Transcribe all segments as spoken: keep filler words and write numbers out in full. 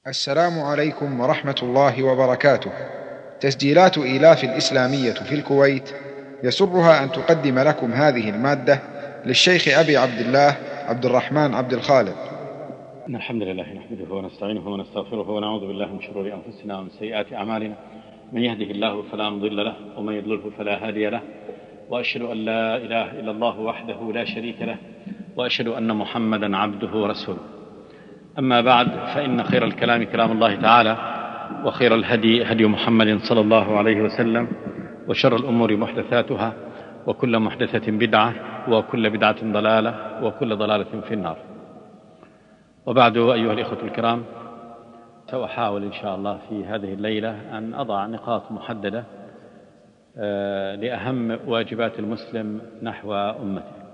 السلام عليكم ورحمة الله وبركاته. تسجيلات إيلاف الإسلامية في الكويت يسرها أن تقدم لكم هذه المادة للشيخ أبي عبد الله عبد الرحمن عبد الخالق. إن الحمد لله نحمده ونستعينه ونستغفره ونعوذ بالله من شرور أنفسنا ومن سيئات أعمالنا، من يهده الله فلا مضل له ومن يضلله فلا هادي له، وأشهد أن لا إله إلا الله وحده لا شريك له، وأشهد أن محمدا عبده ورسوله. أما بعد، فإن خير الكلام كلام الله تعالى، وخير الهدي هدي محمد صلى الله عليه وسلم، وشر الأمور محدثاتها، وكل محدثة بدعة، وكل بدعة ضلالة، وكل ضلالة في النار. وبعد، أيها الإخوة الكرام، سأحاول إن شاء الله في هذه الليلة أن أضع نقاط محددة لأهم واجبات المسلم نحو أمته.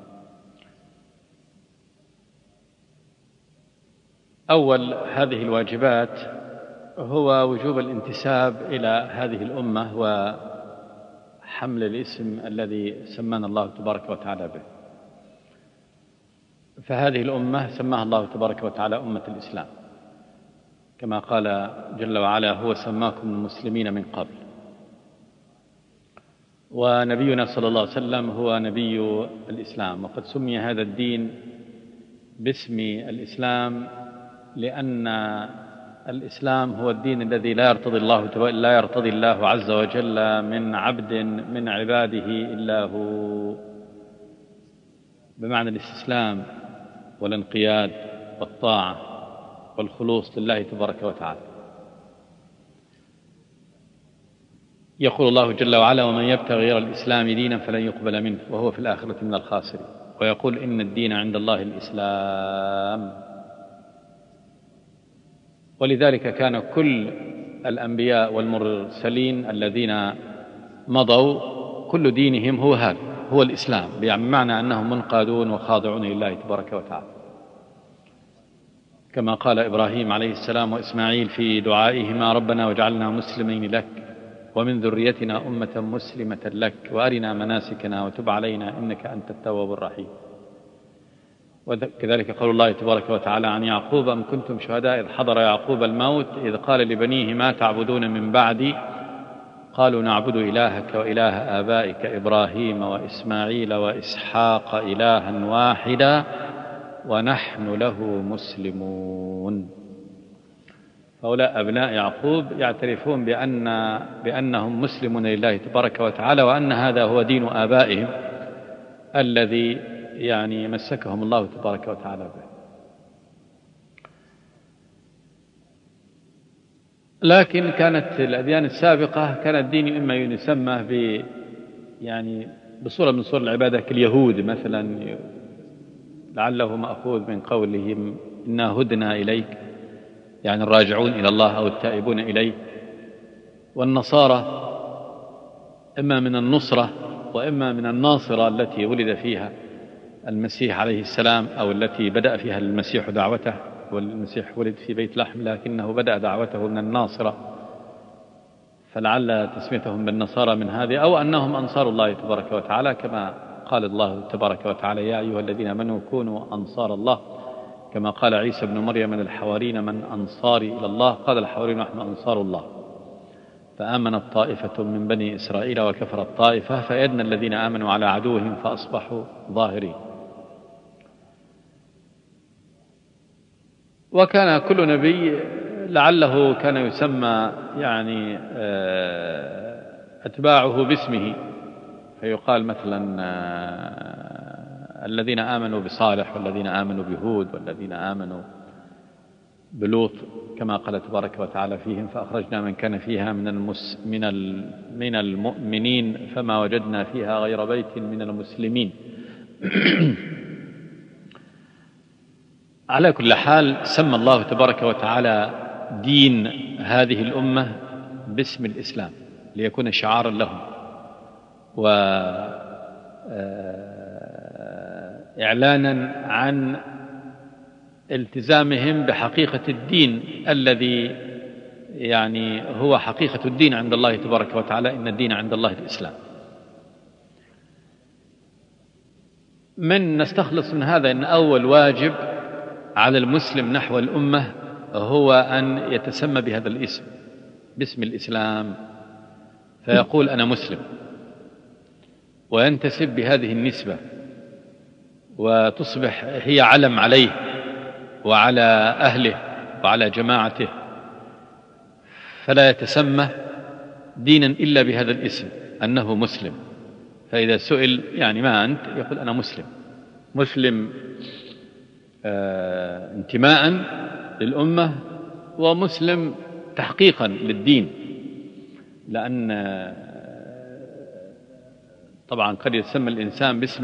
أول هذه الواجبات هو وجوب الانتساب إلى هذه الأمة وحمل الاسم الذي سمانا الله تبارك وتعالى به. فهذه الأمة سماها الله تبارك وتعالى أمة الإسلام، كما قال جل وعلا: هو سماكم المسلمين من قبل. ونبينا صلى الله عليه وسلم هو نبي الإسلام، وقد سمي هذا الدين باسم الإسلام لأن الإسلام هو الدين الذي لا يرتضي الله لا يرتضي الله عز وجل من عبد من عباده إلا هو، بمعنى الاستسلام والانقياد والطاعة والخلوص لله تبارك وتعالى. يقول الله جل وعلا: ومن يبتغي غير الإسلام دينا فلن يقبل منه وهو في الآخرة من الخاسرين. ويقول: إن الدين عند الله الإسلام. ولذلك كان كل الأنبياء والمرسلين الذين مضوا كل دينهم هو هذا، هو الإسلام، بمعنى أنهم منقادون وخاضعون لله تبارك وتعالى، كما قال إبراهيم عليه السلام وإسماعيل في دعائهما: ربنا واجعلنا مسلمين لك ومن ذريتنا أمة مسلمة لك وأرنا مناسكنا وتب علينا إنك أنت التواب الرحيم. وكذلك قول الله تبارك وتعالى عن يعقوب: أم كنتم شهداء إذ حضر يعقوب الموت إذ قال لبنيه ما تعبدون من بعدي قالوا نعبد إلهك وإله آبائك إبراهيم وإسماعيل وإسحاق إلها واحدا ونحن له مسلمون. هؤلاء أبناء يعقوب يعترفون بأن بأنهم مسلمون لله تبارك وتعالى، وأن هذا هو دين آبائهم الذي يعني مسكهم الله تبارك وتعالى به. لكن كانت الأديان السابقة كان الدين إما يسمى ب يعني بصورة من صور العبادة كاليهود مثلا، لعله مأخوذ من قولهم إنا هدنا إليك، يعني الراجعون إلى الله أو التائبون إليه. والنصارى إما من النصرة وإما من الناصرة التي ولد فيها المسيح عليه السلام، أو التي بدأ فيها المسيح دعوته، والمسيح ولد في بيت لحم لكنه بدأ دعوته من الناصرة، فلعل تسميتهم بالنصارى من هذه، أو أنهم أنصار الله تبارك وتعالى، كما قال الله تبارك وتعالى: يا أيها الذين آمنوا كونوا أنصار الله، كما قال عيسى بن مريم: من الحوارين من أنصاري إلى الله قال الحواريون نحن أنصار الله. فآمنت طائفة من بني إسرائيل وكفرت طائفة فأيدنا الذين آمنوا على عدوهم فأصبحوا ظاهرين. وكان كل نبي لعله كان يسمى يعني أتباعه باسمه، فيقال مثلا الذين آمنوا بصالح والذين آمنوا بهود والذين آمنوا بلوط، كما قال تبارك وتعالى فيهم: فأخرجنا من كان فيها من المس من من المؤمنين فما وجدنا فيها غير بيت من المسلمين. على كل حال، سمى الله تبارك وتعالى دين هذه الأمة باسم الإسلام ليكون شعارا لهم وإعلانا عن التزامهم بحقيقة الدين الذي يعني هو حقيقة الدين عند الله تبارك وتعالى: إن الدين عند الله الإسلام. من نستخلص من هذا أن أول واجب على المسلم نحو الأمة هو أن يتسمى بهذا الاسم، باسم الإسلام، فيقول أنا مسلم وينتسب بهذه النسبة، وتصبح هي علم عليه وعلى أهله وعلى جماعته، فلا يتسمى دينا إلا بهذا الاسم أنه مسلم. فإذا سئل يعني ما أنت، يقول أنا مسلم. مسلم آه انتماء للأمة، ومسلم تحقيقا للدين، لأن طبعا قد يسمى الإنسان باسم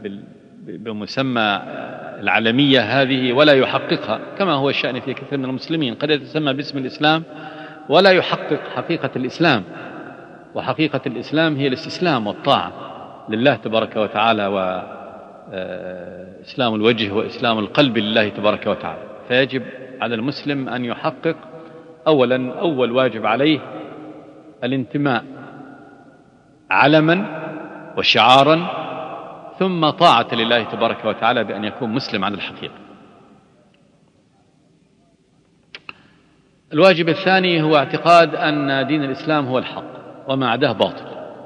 بمسمى العالمية هذه ولا يحققها، كما هو الشأن في كثير من المسلمين. قد يتسمى باسم الإسلام ولا يحقق حقيقة الإسلام، وحقيقة الإسلام هي الاستسلام والطاعة لله تبارك وتعالى، وإسلام الوجه وإسلام القلب لله تبارك وتعالى. فيجب على المسلم أن يحقق أولا، أول واجب عليه الانتماء علما وشعارا، ثم طاعة لله تبارك وتعالى بأن يكون مسلم على الحقيقة. الواجب الثاني هو اعتقاد أن دين الإسلام هو الحق وما عداه باطل.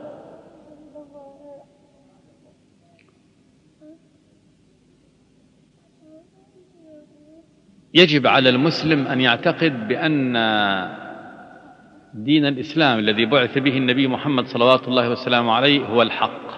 يجب على المسلم أن يعتقد بأن دين الإسلام الذي بعث به النبي محمد صلوات الله وسلامه عليه هو الحق،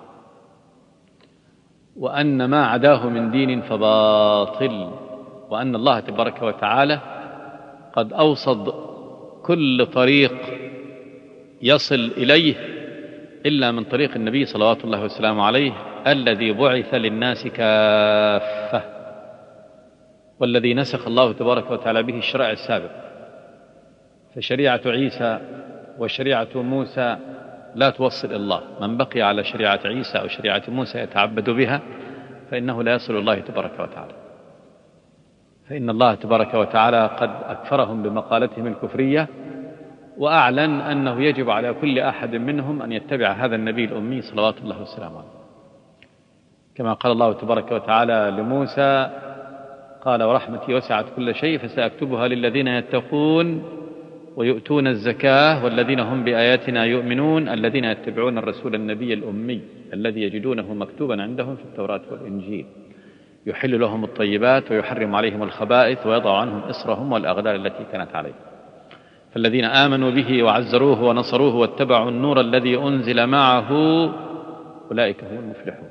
وأن ما عداه من دين فباطل، وأن الله تبارك وتعالى قد أوصد كل طريق يصل إليه إلا من طريق النبي صلوات الله وسلامه عليه الذي بعث للناس كافة، والذي نسخ الله تبارك وتعالى به الشرائع السابق. فشريعة عيسى وشريعة موسى لا توصل إلى الله، من بقي على شريعة عيسى أو شريعة موسى يتعبد بها فإنه لا يصل الله تبارك وتعالى، فإن الله تبارك وتعالى قد أكفرهم بمقالتهم الكفرية، وأعلن أنه يجب على كل أحد منهم أن يتبع هذا النبي الأمي صلوات الله وسلامه عليه، كما قال الله تبارك وتعالى لموسى: قال ورحمتي وسعت كل شيء فسأكتبها للذين يتقون ويؤتون الزكاة والذين هم بآياتنا يؤمنون الذين يتبعون الرسول النبي الأمي الذي يجدونه مكتوبا عندهم في التوراة والإنجيل يحل لهم الطيبات ويحرم عليهم الخبائث ويضع عنهم إصرهم والأغلال التي كانت عليهم، فالذين آمنوا به وعزروه ونصروه واتبعوا النور الذي أنزل معه أولئك هم المفلحون.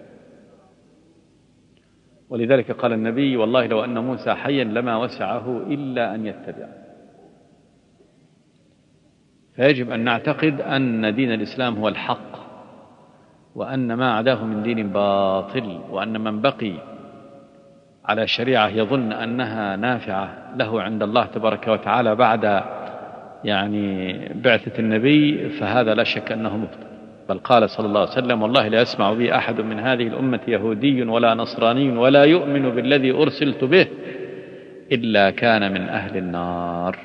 ولذلك قال النبي: والله لو أن موسى حيا لما وسعه إلا أن يتبع. فيجب أن نعتقد أن دين الإسلام هو الحق، وأن ما عداه من دين باطل، وأن من بقي على شريعة يظن أنها نافعة له عند الله تبارك وتعالى بعد يعني بعثة النبي فهذا لا شك أنه مخطئ. بل قال صلى الله عليه وسلم: والله لا يسمع بي أحد من هذه الأمة يهودي ولا نصراني ولا يؤمن بالذي أرسلت به إلا كان من أهل النار.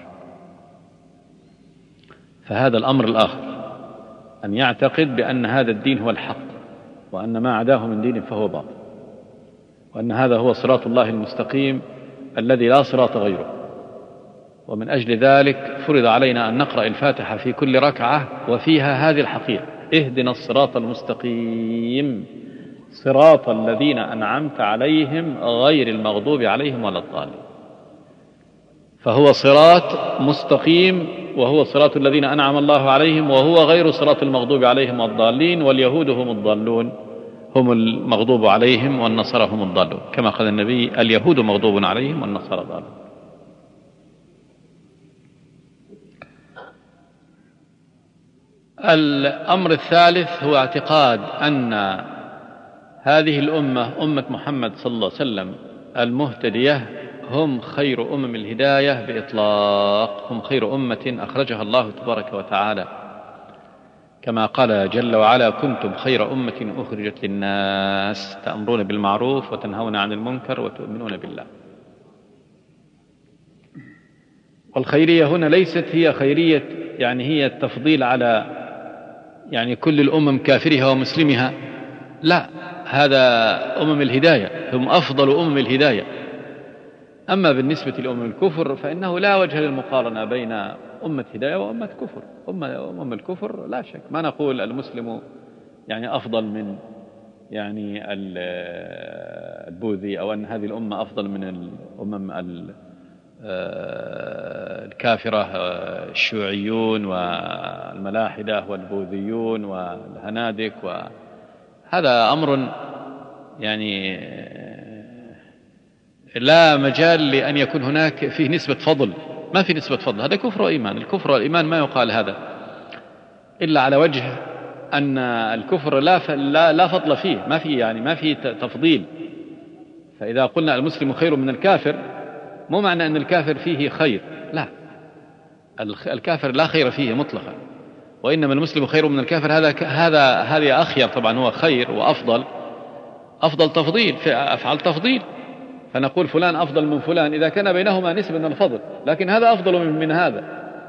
فهذا الأمر الآخر، أن يعتقد بأن هذا الدين هو الحق، وأن ما عداه من دين فهو باطل، وأن هذا هو صراط الله المستقيم الذي لا صراط غيره. ومن أجل ذلك فرض علينا أن نقرأ الفاتحة في كل ركعة وفيها هذه الحقيقة: اهدنا الصراط المستقيم صراط الذين أنعمت عليهم غير المغضوب عليهم ولا الضالين. فهو صراط مستقيم، وهو صراط الذين أنعم الله عليهم، وهو غير صراط المغضوب عليهم والضالين. واليهود هم الضالون، هم المغضوب عليهم، والنصارى هم الضالون، كما قال النبي: اليهود مغضوب عليهم والنصارى ضالون. الأمر الثالث هو اعتقاد أن هذه الأمة، أمة محمد صلى الله عليه وسلم المهتدية، هم خير أمم الهداية بإطلاق، هم خير أمة أخرجها الله تبارك وتعالى، كما قال جل وعلا: كنتم خير أمة أخرجت للناس تأمرون بالمعروف وتنهون عن المنكر وتؤمنون بالله. والخيرية هنا ليست هي خيرية يعني هي التفضيل على يعني كل الأمم كافرها ومسلمها، لا، هذا أمم الهداية، هم أفضل أمم الهداية أما بالنسبة لأمم الكفر فإنه لا وجه للمقارنة بين أمة هداية وأمة كفر. أمة, أمم الكفر لا شك، ما نقول المسلم يعني أفضل من يعني البوذي، أو أن هذه الأمة أفضل من الأمم الكافرة، الشيوعيون والملاحدة والبوذيون والهنادك، وهذا أمر يعني لا مجال لأن يكون هناك فيه نسبة فضل. ما في نسبة فضل، هذا كفر وإيمان. الكفر والإيمان ما يقال هذا إلا على وجه أن الكفر لا لا لا فضل فيه، ما في يعني ما في تفضيل. فإذا قلنا المسلم خير من الكافر، مو معنى أن الكافر فيه خير، لا، الكافر لا خير فيه مطلقا، وإنما المسلم خير من الكافر. هذا هذا هذا أخير طبعا، هو خير وأفضل، أفضل تفضيل، في أفعال تفضيل، فنقول فلان أفضل من فلان إذا كان بينهما نسبة من الفضل، لكن هذا أفضل من, من هذا.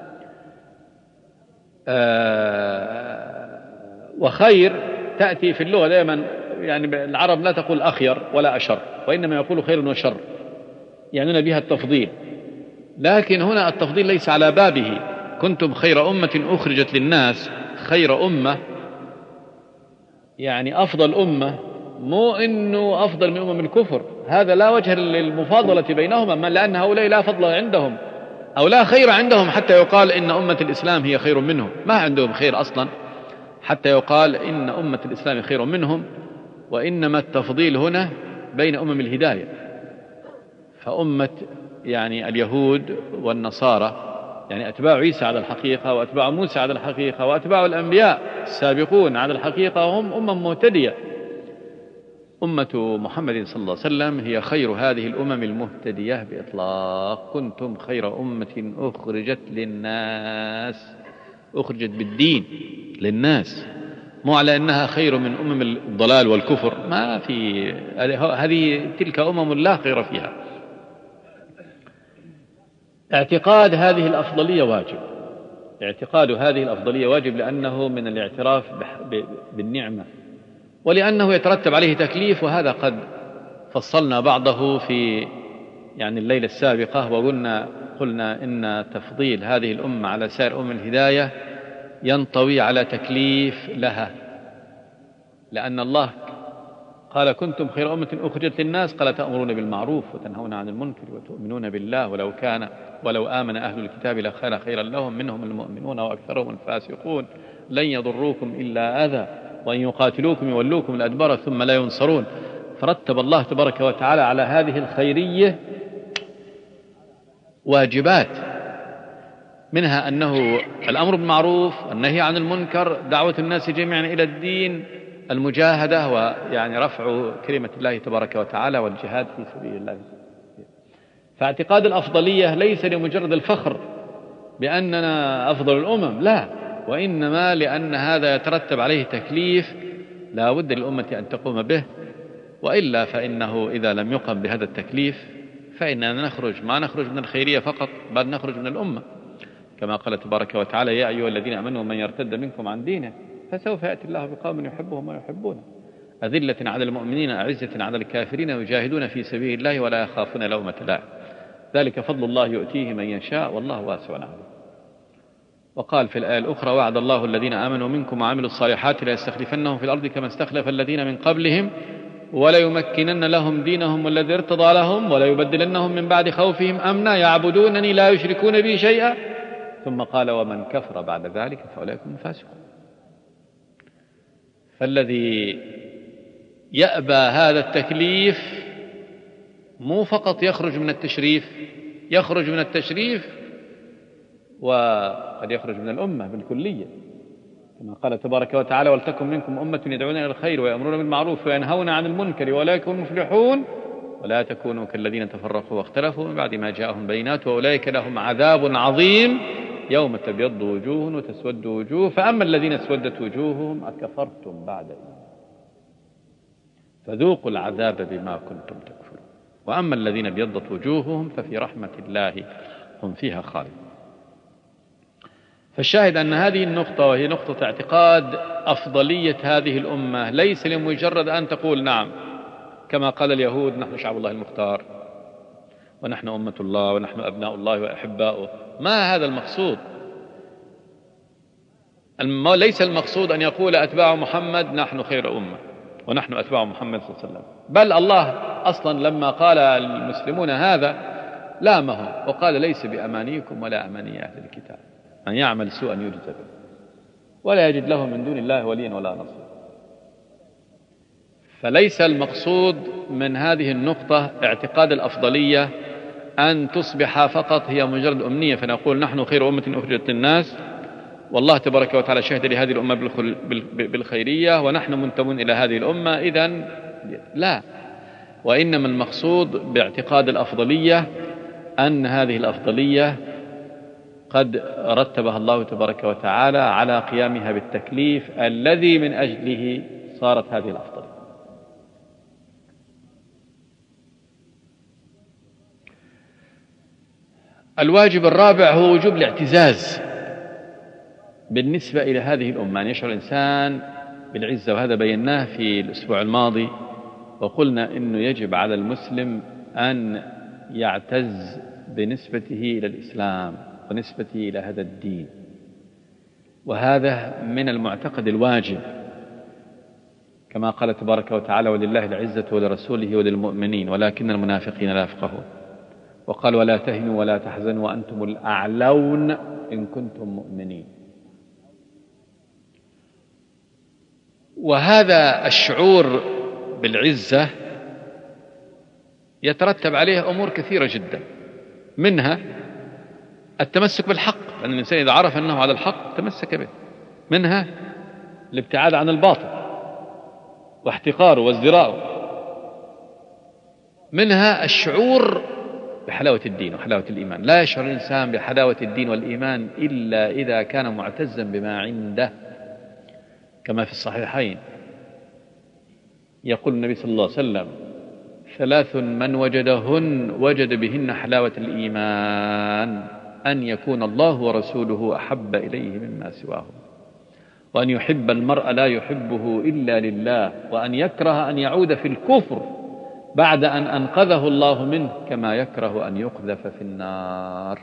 آه وخير تأتي في اللغة دائما، يعني العرب لا تقول أخير ولا أشر، وإنما يقول خير وشر، يعنون بها التفضيل. لكن هنا التفضيل ليس على بابه. كنتم خير أمة أخرجت للناس، خير أمة يعني أفضل أمة، مو إنه أفضل من أمم الكفر. هذا لا وجه للمفاضلة بينهما، لأن هؤلاء لا فضل عندهم أو لا خير عندهم حتى يقال إن أمة الإسلام هي خير منهم. ما عندهم خير أصلا حتى يقال إن أمة الإسلام خير منهم، وإنما التفضيل هنا بين أمم الهداية. فأمة يعني اليهود والنصارى، يعني أتباع عيسى على الحقيقة، وأتباع موسى على الحقيقة، وأتباع الأنبياء السابقون على الحقيقة، هم أمم مهتدية. أمة محمد صلى الله عليه وسلم هي خير هذه الأمم المهتدية بإطلاق. كنتم خير أمة أخرجت للناس، أخرجت بالدين للناس، مو على أنها خير من أمم الضلال والكفر. ما في هذه، تلك أمم لا خير فيها. اعتقاد هذه الأفضلية واجب، اعتقاد هذه الأفضلية واجب لأنه من الاعتراف بالنعمة، ولأنه يترتب عليه تكليف. وهذا قد فصلنا بعضه في يعني الليلة السابقة، وقلنا قلنا إن تفضيل هذه الأمة على سائر أمم الهداية ينطوي على تكليف لها، لأن الله قال كنتم خير أمة أخرجت للناس، قال تأمرون بالمعروف وتنهون عن المنكر وتؤمنون بالله ولو كان ولو آمن أهل الكتاب لكان خيرا لهم منهم المؤمنون وأكثرهم الفاسقون لن يضروكم إلا أذى وإن يقاتلوكم يولوكم الأدبار ثم لا ينصرون. فرتب الله تبارك وتعالى على هذه الخيرية واجبات، منها أنه الأمر بالمعروف والنهي عن المنكر، دعوة الناس جميعا إلى الدين، المجاهدة ويعني رفع كلمة الله تبارك وتعالى والجهاد في سبيل الله. فاعتقاد الأفضلية ليس لمجرد الفخر بأننا أفضل الأمم، لا، وإنما لأن هذا يترتب عليه تكليف لا بد للأمة أن تقوم به، وإلا فإنه إذا لم يقم بهذا التكليف فإننا نخرج ما نخرج من الخيرية فقط، بل نخرج من الأمة، كما قال تبارك وتعالى يا أيها الذين آمنوا من يرتد منكم عن دينه فسوف يأتي الله بقوم يحبهم ويحبونه أذلة على المؤمنين أعزة على الكافرين يجاهدون في سبيل الله ولا يخافون لومة لائم ذلك فضل الله يؤتيه من يشاء والله واسع عليم. وقال في الآية الأخرى وعد الله الذين آمنوا منكم وعملوا الصالحات ليستخلفنهم في الأرض كما استخلف الذين من قبلهم وليمكنن لهم دينهم والذي ارتضى لهم وليبدلنهم من بعد خوفهم أمنا يعبدونني لا يشركون بي شيئا ثم قال ومن كفر بعد ذلك فأولئك هم الفاسقون. فالذي يأبى هذا التكليف مو فقط يخرج من التشريف، يخرج من التشريف وقد يخرج من الأمة بالكلية، كما قال تبارك وتعالى ولتكن منكم أمة يدعون إلى الخير ويأمرون بالمعروف وينهون عن المنكر وأولئك هم المفلحون ولا تكونوا كالذين تفرقوا واختلفوا من بعد ما جاءهم بينات وأولئك لهم عذاب عظيم يوم تبيض وجوه وتسود وجوه فأما الذين اسودت وجوههم أكفرتم بعد إيمان فذوقوا العذاب بما كنتم تكفرون وأما الذين ابيضت وجوههم ففي رحمة الله هم فيها خالدون. فالشاهد أن هذه النقطة وهي نقطة اعتقاد أفضلية هذه الأمة ليس لمجرد أن تقول نعم كما قال اليهود نحن شعب الله المختار ونحن أمة الله ونحن أبناء الله وأحباؤه. ما هذا المقصود. ليس المقصود أن يقول أتباع محمد نحن خير أمة ونحن أتباع محمد صلى الله عليه وسلم، بل الله أصلا لما قال المسلمون هذا لامهم وقال ليس بأمانيكم ولا أماني أهل الكتاب من يعمل سوءا يجزى به ولا يجد له من دون الله وليا ولا نصيرا. فليس المقصود من هذه النقطة اعتقاد الأفضلية أن تصبح فقط هي مجرد أمنية، فنقول نحن خير أمة أخرجت للناس والله تبارك وتعالى شهد لهذه الأمة بالخيرية ونحن منتمون إلى هذه الأمة، إذن لا. وإنما المقصود باعتقاد الأفضلية أن هذه الأفضلية قد رتبها الله تبارك وتعالى على قيامها بالتكليف الذي من أجله صارت هذه الأفضلية. الواجب الرابع هو وجوب الاعتزاز بالنسبة إلى هذه الأمة، أن يشعر الإنسان بالعزة، وهذا بيناه في الأسبوع الماضي وقلنا إنه يجب على المسلم أن يعتز بنسبته إلى الإسلام ونسبته إلى هذا الدين، وهذا من المعتقد الواجب كما قال تبارك وتعالى ولله العزة ولرسوله وللمؤمنين ولكن المنافقين لا يفقهون. وقال ولا تهنوا ولا تحزنوا وأنتم الأعلون إن كنتم مؤمنين. وهذا الشعور بالعزة يترتب عليه أمور كثيرة جدا، منها التمسك بالحق، لأن الإنسان إذا عرف أنه على الحق تمسك به، منها الابتعاد عن الباطل واحتقاره وازدراءه، منها الشعور بحلاوة الدين وحلاوة الإيمان. لا يشعر الإنسان بحلاوة الدين والإيمان إلا إذا كان معتزا بما عنده، كما في الصحيحين يقول النبي صلى الله عليه وسلم ثلاث من وجدهن وجد بهن حلاوة الإيمان: أن يكون الله ورسوله أحب إليه مما سواهم، وأن يحب المرء لا يحبه إلا لله، وأن يكره أن يعود في الكفر بعد أن أنقذه الله منه، كما يكره أن يقذف في النار.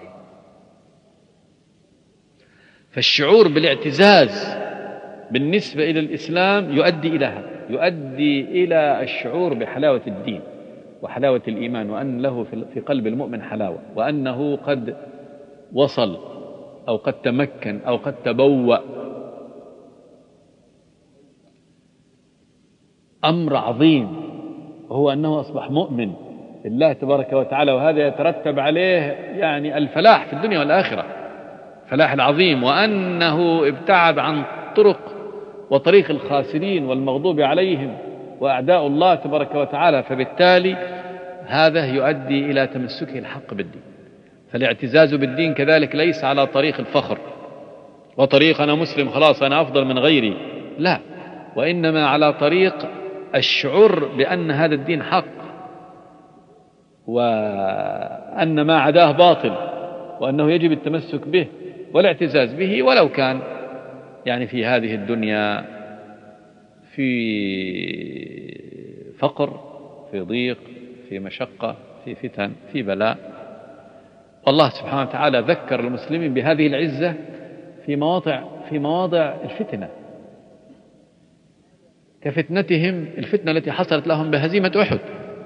فالشعور بالاعتزاز بالنسبة إلى الإسلام يؤدي إلى هذا، يؤدي إلى الشعور بحلاوة الدين وحلاوة الإيمان، وأن له في قلب المؤمن حلاوة، وأنه قد وصل أو قد تمكن أو قد تبوأ أمر عظيم، وهو أنه أصبح مؤمن بالله تبارك وتعالى، وهذا يترتب عليه يعني الفلاح في الدنيا والآخرة، الفلاح العظيم، وأنه ابتعد عن طرق وطريق الخاسرين والمغضوب عليهم وأعداء الله تبارك وتعالى. فبالتالي هذا يؤدي إلى تمسكه الحق بالدين. فالاعتزاز بالدين كذلك ليس على طريق الفخر وطريق أنا مسلم خلاص أنا أفضل من غيري، لا، وإنما على طريق الشعور بأن هذا الدين حق، وأن ما عداه باطل، وأنه يجب التمسك به والاعتزاز به، ولو كان يعني في هذه الدنيا في فقر، في ضيق، في مشقة، في فتن، في بلاء. والله سبحانه وتعالى ذكر المسلمين بهذه العزة في مواضع في مواضع الفتنة، كفتنتهم الفتنة التي حصلت لهم بهزيمة أحد،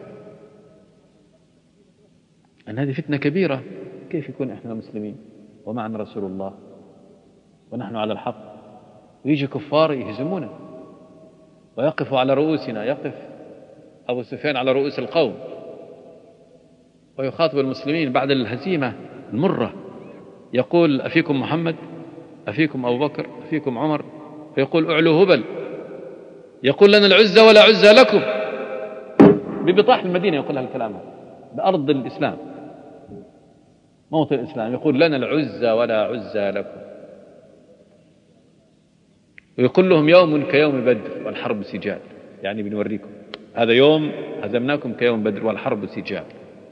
أن هذه فتنة كبيرة. كيف يكون إحنا مسلمين ومعنا رسول الله ونحن على الحق، ويجي كفار يهزمونا ويقفوا على رؤوسنا، يقف أبو سفيان على رؤوس القوم ويخاطب المسلمين بعد الهزيمة المرة، يقول أفيكم محمد، أفيكم أبو بكر، أفيكم عمر، فيقول أعلوا هبل، يقول لنا العزة ولا عزة لكم، ببطاح المدينة يقول هالكلام، بأرض الإسلام موطن الإسلام، يقول لنا العزة ولا عزة لكم، ويقول لهم يوم كيوم بدر والحرب سجال، يعني بنوريكم هذا يوم هزمناكم كيوم بدر والحرب سجال.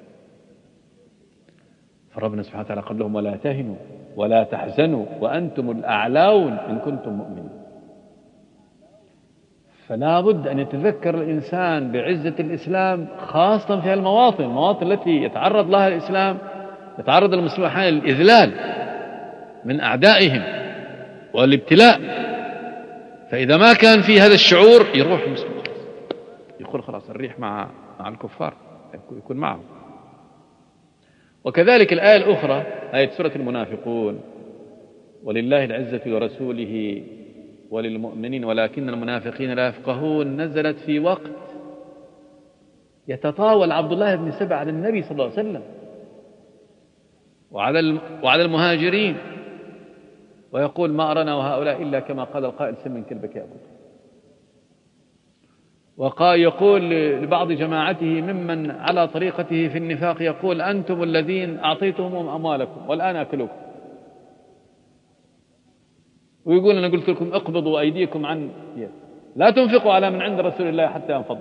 فربنا سبحانه وتعالى قال لهم ولا تهنوا ولا تحزنوا وأنتم الأعلون إن كنتم مؤمنين. فلا بد أن يتذكر الإنسان بعزة الإسلام، خاصة في المواطن المواطن التي يتعرض لها الإسلام، يتعرض المسلمون أحيانا للإذلال من أعدائهم والابتلاء. فإذا ما كان في هذا الشعور يروح المسلم، يقول خلاص الريح مع مع الكفار، يكون معهم. وكذلك الآية الأخرى، آية سورة المنافقون: ولله العزة ورسوله وللمؤمنين ولكن المنافقين لا يفقهون، نزلت في وقت يتطاول عبد الله بن سبأ على النبي صلى الله عليه وسلم وعلى وعلى المهاجرين، ويقول: ما أرانا وهؤلاء إلا كما قال القائل سم كلبك يأكل. وقال يقول لبعض جماعته ممن على طريقته في النفاق، يقول: أنتم الذين أعطيتهم أموالكم والآن أكلوكم. ويقول: أنا قلت لكم اقبضوا أيديكم عن لا تنفقوا على من عند رسول الله حتى ينفضوا.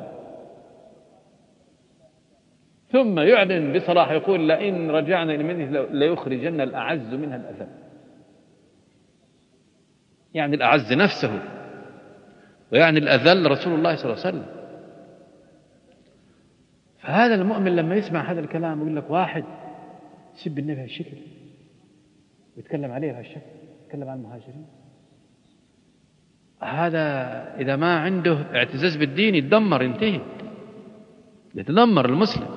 ثم يعلن بصراحة يقول: لئن رجعنا إلى المدينة ليخرجن الأعز منها الأذل، يعني الأعز نفسه، ويعني الأذل رسول الله صلى الله عليه وسلم. فهذا المؤمن لما يسمع هذا الكلام يقول لك: واحد يسب النبي بهالشكل ويتكلم عليه بهالشكل، يتكلم عن المهاجرين، هذا إذا ما عنده اعتزاز بالدين يتدمر، ينتهي، يتدمر المسلم.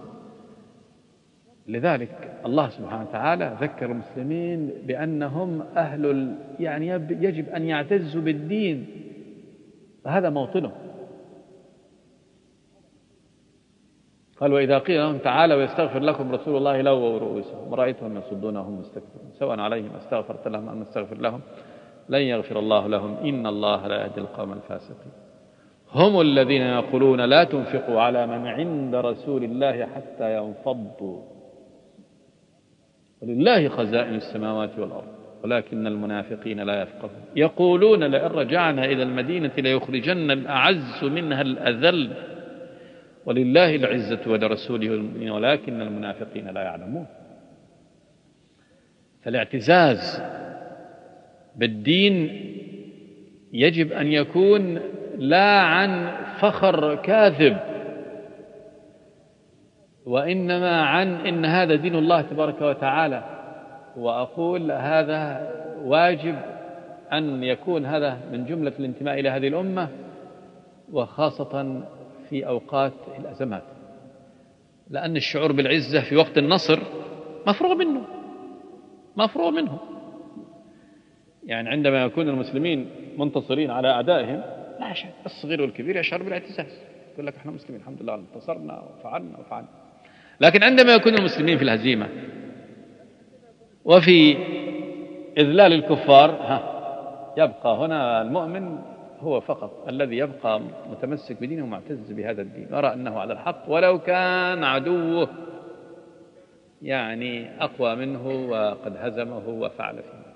لذلك الله سبحانه وتعالى ذكر المسلمين بأنهم أهل يعني يجب أن يعتزوا بالدين، فهذا موطنه. قال: وإذا قيل لهم تعالوا ويستغفر لكم رسول الله لووا رؤوسهم ورأيتهم يصدون وهم مستكبرون سواء عليهم استغفرت لهم أم استغفر لهم لن يغفر الله لهم إن الله لا يهدي القوم الفاسقين. هم الذين يقولون لا تنفقوا على من عند رسول الله حتى ينفضوا ولله خزائن السماوات والأرض ولكن المنافقين لا يفقهون يقولون لئن رجعنا إلى المدينة ليخرجن الأعز منها الأذل ولله العزة ولرسوله والمؤمنين ولكن المنافقين لا يعلمون. فالاعتزاز بالدين يجب أن يكون لا عن فخر كاذب، وإنما عن إن هذا دين الله تبارك وتعالى. وأقول هذا واجب أن يكون هذا من جملة الانتماء إلى هذه الأمة، وخاصة في أوقات الأزمات، لأن الشعور بالعزة في وقت النصر مفروغ منه مفروغ منه يعني عندما يكون المسلمين منتصرين على أعدائهم لا شك الصغير والكبير يشعر بالاعتزاز، يقول لك احنا مسلمين الحمد لله انتصرنا وفعلنا وفعلنا. لكن عندما يكون المسلمين في الهزيمة وفي إذلال الكفار، ها يبقى هنا المؤمن هو فقط الذي يبقى متمسك بدينه ومعتز بهذا الدين، يرى أنه على الحق ولو كان عدوه يعني أقوى منه وقد هزمه وفعل فيه.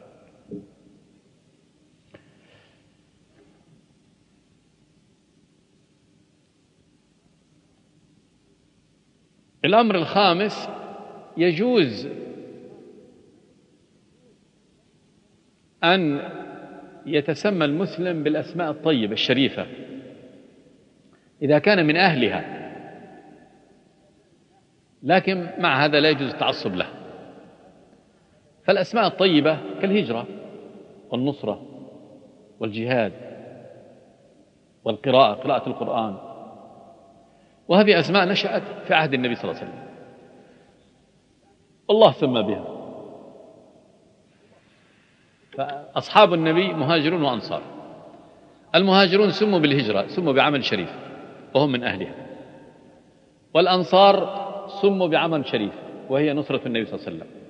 الأمر الخامس: يجوز أن يتسمى المسلم بالأسماء الطيبة الشريفة إذا كان من أهلها، لكن مع هذا لا يجوز التعصب له. فالأسماء الطيبة كالهجرة والنصرة والجهاد والقراءة قراءة القرآن، وهذه أسماء نشأت في عهد النبي صلى الله عليه وسلم، الله سمى بها. فأصحاب النبي مهاجرون وأنصار. المهاجرون سموا بالهجرة، سموا بعمل شريف وهم من أهلها، والأنصار سموا بعمل شريف وهي نصرة النبي صلى الله عليه وسلم.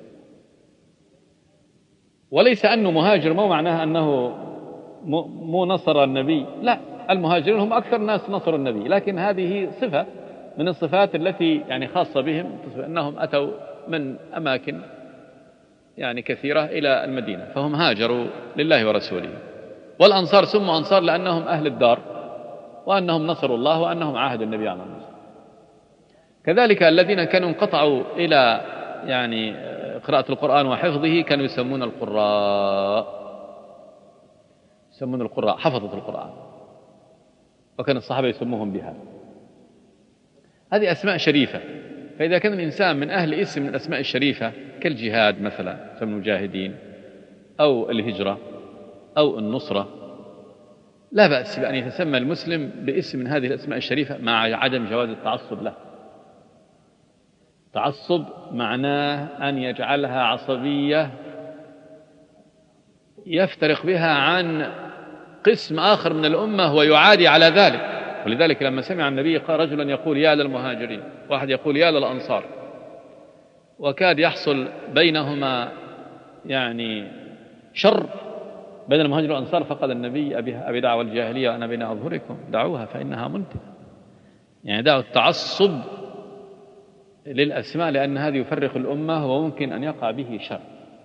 وليس أنه مهاجر مو معناها أنه مو نصر النبي، لا، المهاجرون هم أكثر الناس نصروا النبي، لكن هذه صفة من الصفات التي يعني خاصة بهم، أنهم أتوا من أماكن يعني كثيرة إلى المدينة فهم هاجروا لله ورسوله. والأنصار سموا أنصار لأنهم أهل الدار وأنهم نصروا الله وأنهم عاهدوا النبي عليه الصلاة والسلام. كذلك الذين كانوا انقطعوا إلى يعني قراءة القرآن وحفظه كانوا يسمون القراء، يسمون القراء حفظة القرآن. وكان الصحابة يسموهم بها. هذه أسماء شريفة. فإذا كان الإنسان من أهل اسم من الأسماء الشريفة كالجهاد مثلا سموا المجاهدين، أو الهجرة، أو النصرة، لا بأس بأن يتسمى المسلم باسم من هذه الأسماء الشريفة مع عدم جواز التعصب له. تعصب معناه أن يجعلها عصبية يفترق بها عن قسم آخر من الأمة ويعادي على ذلك. ولذلك لما سمع النبي قال رجلا يقول يا للمهاجرين، واحد يقول يا للأنصار، وكاد يحصل بينهما يعني شر بين المهاجر والأنصار، فقال النبي أبي دعوى الجاهلية أنا بين أظهركم دعوها فإنها منتنة. يعني دعوا التعصب للأسماء لأن هذا يفرق الأمة وممكن أن يقع به شر.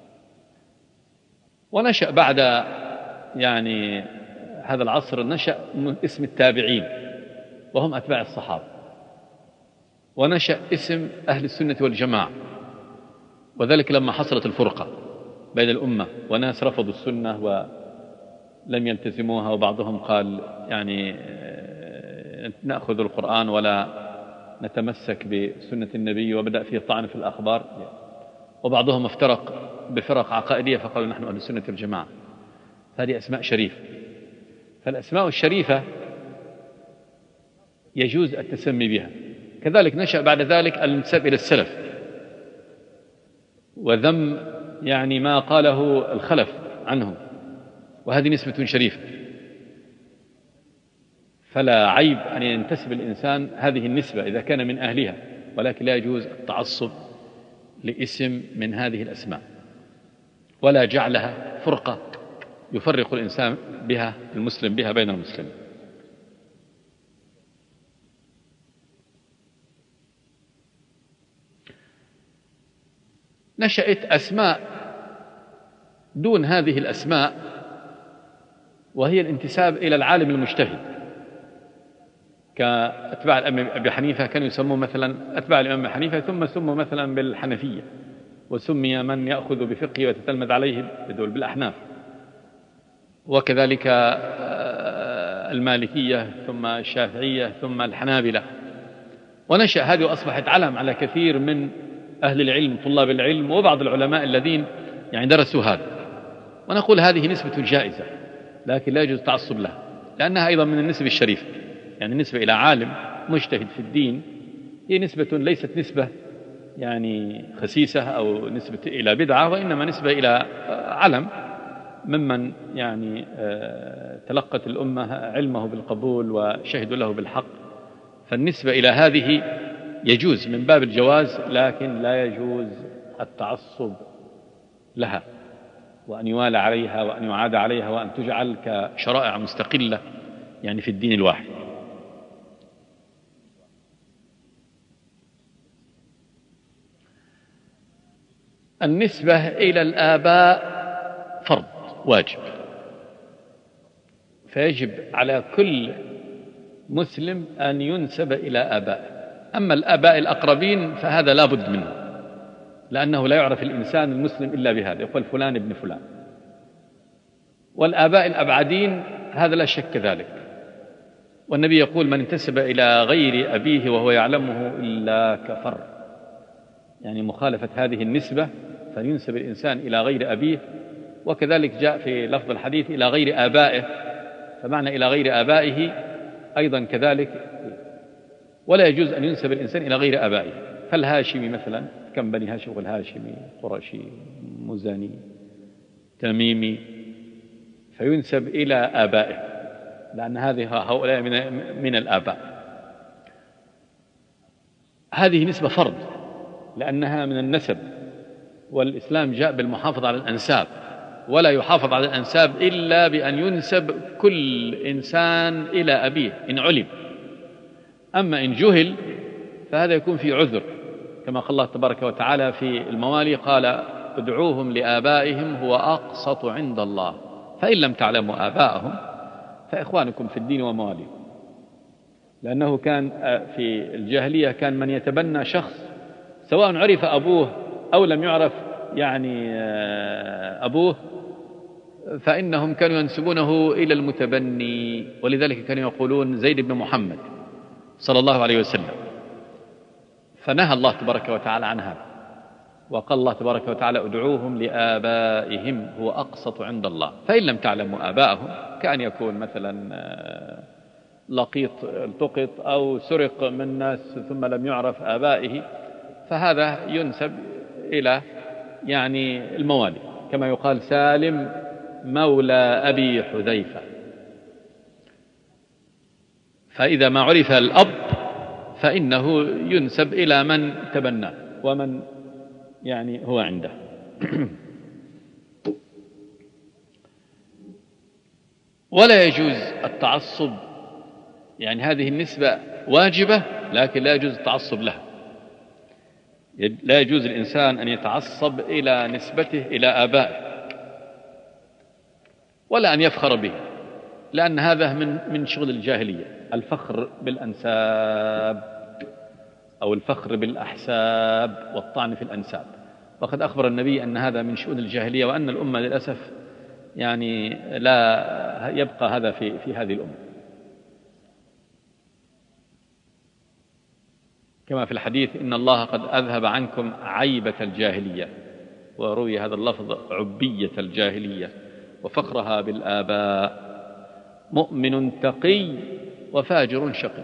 ونشأ بعد يعني هذا العصر نشأ اسم التابعين وهم أتباع الصحابة، ونشأ اسم أهل السنة والجماعة، وذلك لما حصلت الفرقة بين الأمة وناس رفضوا السنة ولم يلتزموها، وبعضهم قال يعني نأخذ القرآن ولا نتمسك بسنة النبي وبدأ فيه الطعن في الأخبار، وبعضهم افترق بفرق عقائدية فقالوا نحن أهل السنة والجماعة. هذه أسماء شريفة. فالأسماء الشريفة يجوز التسمي بها. كذلك نشأ بعد ذلك الانتساب إلى السلف وذم يعني ما قاله الخلف عنه، وهذه نسبة شريفة، فلا عيب أن ينتسب الإنسان هذه النسبة إذا كان من أهلها، ولكن لا يجوز التعصب لاسم من هذه الأسماء ولا جعلها فرقة يفرق الإنسان بها المسلم بها بين المسلمين. نشأت أسماء دون هذه الأسماء، وهي الانتساب إلى العالم المجتهد، كأتباع الإمام أبي حنيفة كانوا يسموا مثلا أتباع الإمام أبي حنيفة ثم سموا مثلا بالحنفية، وسمي من يأخذ بفقه وتتلمذ عليه بدول بالأحناف، وكذلك المالكية ثم الشافعية ثم الحنابلة. ونشأ هذه وأصبحت علم على كثير من أهل العلم طلاب العلم وبعض العلماء الذين يعني درسوا هذا. ونقول هذه نسبة جائزة لكن لا يجوز التعصب لها، لأنها أيضا من النسب الشريفة. يعني النسبة إلى عالم مجتهد في الدين هي نسبة ليست نسبة يعني خسيسة أو نسبة إلى بدعة، وإنما نسبة إلى علم ممن يعني تلقت الأمة علمه بالقبول وشهدوا له بالحق. فالنسبة إلى هذه يجوز من باب الجواز، لكن لا يجوز التعصب لها وأن يوالى عليها وأن يعاد عليها وأن تجعل كشرائع مستقلة يعني في الدين الواحد. النسبة إلى الآباء فرض واجب، فيجب على كل مسلم أن ينسب إلى آبائه. أما الآباء الأقربين فهذا لا بد منه، لأنه لا يعرف الإنسان المسلم إلا بهذا، يقول فلان ابن فلان. والآباء الأبعدين هذا لا شك ذلك، والنبي يقول من انتسب إلى غير أبيه وهو يعلمه إلا كفر، يعني مخالفة هذه النسبة فينسب الإنسان إلى غير أبيه. وكذلك جاء في لفظ الحديث إلى غير آبائه، فمعنى إلى غير آبائه أيضا كذلك، ولا يجوز أن ينسب الإنسان إلى غير آبائه. فالهاشمي مثلا كم بني هاشم، الهاشمي قرشي مزني تميمي، فينسب إلى آبائه لأن هذه هؤلاء من, من الآباء. هذه نسبة فرض لأنها من النسب، والإسلام جاء بالمحافظة على الأنساب، ولا يحافظ على الأنساب إلا بأن ينسب كل إنسان إلى أبيه إن علم. أما إن جهل فهذا يكون في عذر، كما قال الله تبارك وتعالى في الموالي قال ادعوهم لآبائهم هو أقسط عند الله فإن لم تعلموا آباءهم فإخوانكم في الدين ومواليكم. لأنه كان في الجاهلية كان من يتبنى شخص سواء عرف أبوه أو لم يعرف يعني أبوه فإنهم كانوا ينسبونه إلى المتبني، ولذلك كانوا يقولون زيد بن محمد صلى الله عليه وسلم. فنهى الله تبارك وتعالى عن هذا، وقال الله تبارك وتعالى ادعوهم لآبائهم هو أقسط عند الله. فإن لم تعلموا آباءهم، كأن يكون مثلا لقيط التقط أو سرق من ناس ثم لم يعرف آبائه، فهذا ينسب إلى يعني الموالي، كما يقال سالم مولى أبي حذيفة. فإذا ما عرف الأب فإنه ينسب إلى من تبناه ومن يعني هو عنده. ولا يجوز التعصب، يعني هذه النسبة واجبة لكن لا يجوز التعصب لها. لا يجوز الإنسان أن يتعصب إلى نسبته إلى آبائه ولا أن يفخر به، لأن هذا من من شغل الجاهلية، الفخر بالأنساب أو الفخر بالأحساب والطعن في الأنساب. وقد أخبر النبي أن هذا من شؤون الجاهلية، وأن الأمة للأسف يعني لا يبقى هذا في في هذه الأمة. كما في الحديث إن الله قد أذهب عنكم عيبة الجاهلية، وروي هذا اللفظ عبية الجاهلية وفخرها بالآباء. مؤمن تقي وفاجر شقي،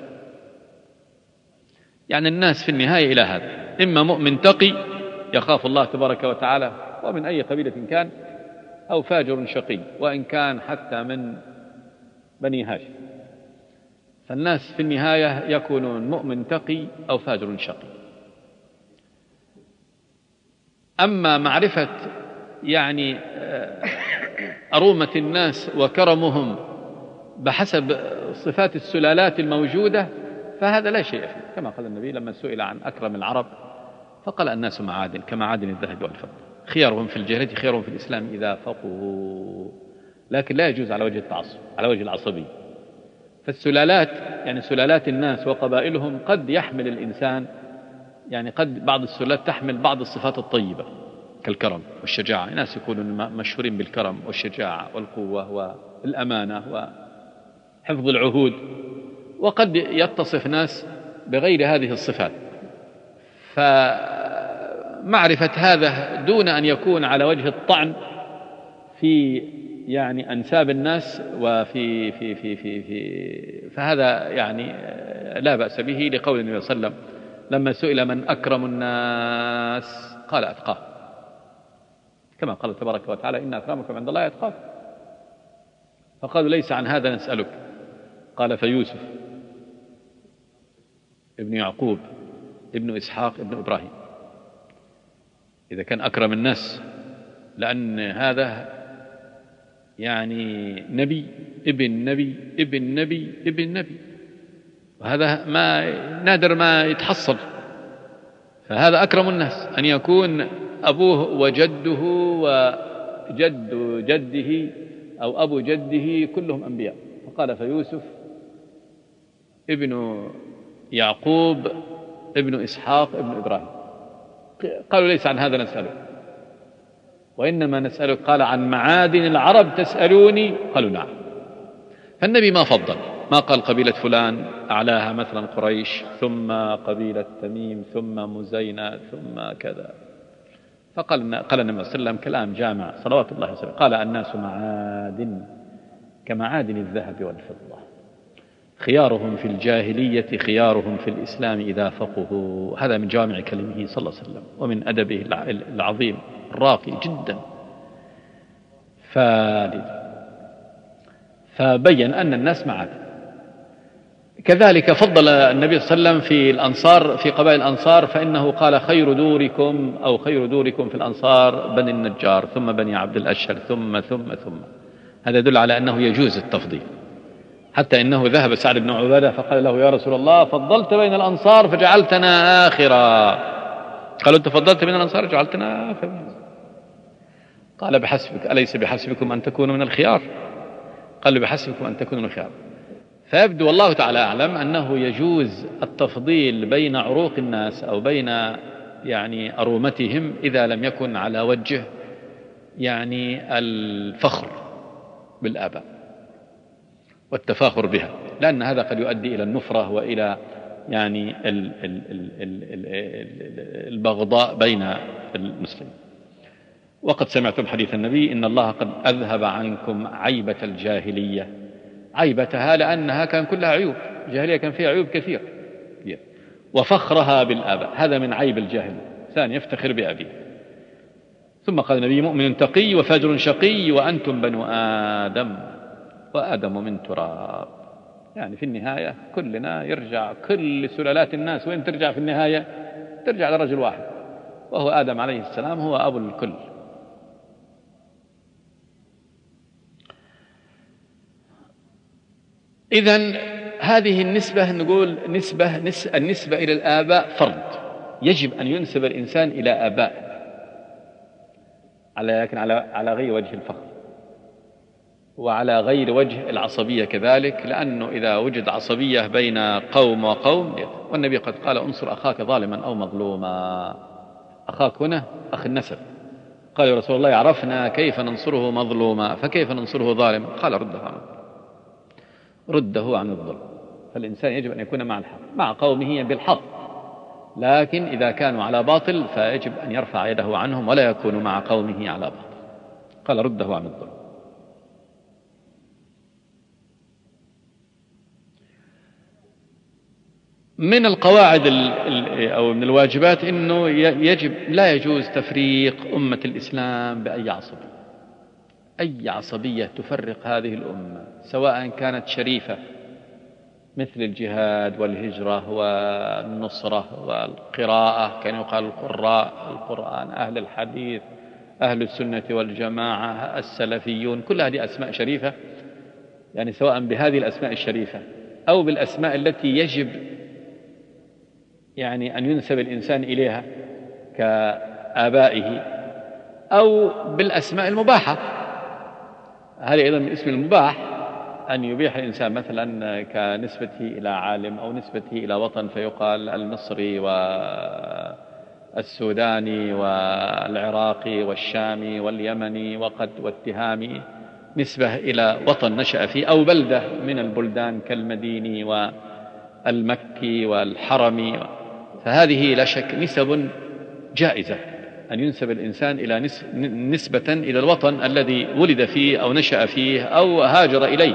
يعني الناس في النهاية إلى هذا، إما مؤمن تقي يخاف الله تبارك وتعالى ومن أي قبيلة كان، أو فاجر شقي وإن كان حتى من بني هاشم. فالناس في النهاية يكونون مؤمن تقي أو فاجر شقي. أما معرفة يعني أرومة الناس وكرمهم بحسب صفات السلالات الموجودة فهذا لا شيء فيه، كما قال النبي لما سئل عن أكرم العرب فقال الناس معادن كمعادن الذهب والفضة، خيارهم في الجاهلية خيارهم في الإسلام إذا فقهوا. لكن لا يجوز على وجه التعصب، على وجه العصبي. فالسلالات يعني سلالات الناس وقبائلهم قد يحمل الإنسان، يعني قد بعض السلالات تحمل بعض الصفات الطيبة كالكرم والشجاعة، ناس يكونون مشهورين بالكرم والشجاعة والقوة والأمانة وحفظ العهود، وقد يتصف ناس بغير هذه الصفات. فمعرفة هذا دون أن يكون على وجه الطعن في يعني أنساب الناس وفي في في في في فهذا يعني لا بأس به، لقول النبي صلى الله عليه وسلم لما سئل من أكرم الناس قال أتقاه، كما قال تبارك وتعالى إن أكرمكم عند الله أتقاكم. فقالوا ليس عن هذا نسألك، قال فيوسف ابن يعقوب ابن إسحاق ابن إبراهيم. إذا كان أكرم الناس، لأن هذا يعني نبي ابن نبي ابن نبي ابن نبي، وهذا ما نادر ما يتحصل. فهذا أكرم الناس، أن يكون أبوه وجده وجد جده أو أبو جده كلهم أنبياء. فقال فيوسف ابن يعقوب ابن إسحاق ابن إبراهيم. قالوا ليس عن هذا نسألك، وإنما نسألك قال عن معادن العرب تسألوني، قالوا نعم. فالنبي ما فضل، ما قال قبيلة فلان أعلاها مثلا قريش ثم قبيلة تميم ثم مزينة ثم كذا. فقال قال النبي صلى الله عليه وسلم كلام جامع صلوات الله وسلامه، قال الناس معادن كمعادن الذهب والفضة، خيارهم في الجاهلية خيارهم في الإسلام إذا فقهوا. هذا من جامع كلمه صلى الله عليه وسلم ومن أدبه العظيم الراقي جدا. فبين أن الناس معادن. كذلك فضل النبي صلى الله عليه وسلم في الأنصار، في قبائل الأنصار، فإنه قال خير دوركم أو خير دوركم في الأنصار بني النجار ثم بني عبد الأشهر ثم ثم ثم. هذا يدل على أنه يجوز التفضيل، حتى إنه ذهب سعد بن عبادة فقال له يا رسول الله فضلت بين الأنصار فجعلتنا آخرا. قالوا أنت فضلت بين الأنصار جعلتنا آخرا. قال بحسبك، أليس بحسبكم أن تكونوا من الخيار؟ قال بحسبكم أن تكونوا من الخيار. فيبدو والله تعالى أعلم أنه يجوز التفضيل بين عروق الناس أو بين يعني أرومتهم إذا لم يكن على وجه يعني الفخر بالآباء والتفاخر بها، لأن هذا قد يؤدي إلى النفرة وإلى يعني البغضاء بين المسلمين. وقد سمعتم حديث النبي: إن الله قد أذهب عنكم عيبة الجاهلية. عيبتها لأنها كان كلها عيوب، الجاهلية كان فيها عيوب كثير، وفخرها بالآباء، هذا من عيب الجاهلية، إنسان يفتخر بأبيه. ثم قال النبي: مؤمن تقي وفاجر شقي وأنتم بنو آدم وآدم من تراب. يعني في النهاية كلنا يرجع، كل سلالات الناس وين ترجع في النهاية؟ ترجع لرجل واحد، وهو آدم عليه السلام، هو أبو الكل. إذن هذه النسبة نقول نسبة النسبة إلى الآباء فرض، يجب أن ينسب الإنسان إلى آبائه، لكن على على غير وجه الفخر وعلى غير وجه العصبية كذلك، لأنه إذا وجد عصبية بين قوم وقوم، والنبي قد قال: انصر أخاك ظالما أو مظلوما. أخاك هنا أخ النسب. قال: يا رسول الله عرفنا كيف ننصره مظلوما، فكيف ننصره ظالما؟ قال: رده عن الظلم، رده عن الظلم. فالإنسان يجب أن يكون مع الحق، مع قومه بالحق، لكن إذا كانوا على باطل فيجب أن يرفع يده عنهم ولا يكون مع قومه على باطل. قال: رده عن الظلم. من القواعد أو من الواجبات أنه يجب لا يجوز تفريق أمة الإسلام بأي عصبية. أي عصبية تفرق هذه الأمة، سواء كانت شريفة مثل الجهاد والهجرة والنصرة والقراءة، كان يقال القراء القرآن، أهل الحديث، أهل السنة والجماعة، السلفيون، كل هذه أسماء شريفة، يعني سواء بهذه الأسماء الشريفة أو بالأسماء التي يجب يعني أن ينسب الإنسان إليها كآبائه، أو بالأسماء المباحة. هذه أيضا من اسم المباح، أن يبيح الإنسان مثلا كنسبته إلى عالم أو نسبته إلى وطن، فيقال المصري والسوداني والعراقي والشامي واليمني، وقد واتهامي نسبة إلى وطن نشأ فيه أو بلدة من البلدان كالمديني والمكي والحرمي. فهذه لا شك نسب جائزة، أن ينسب الإنسان إلى نسبة إلى الوطن الذي ولد فيه أو نشأ فيه أو هاجر إليه.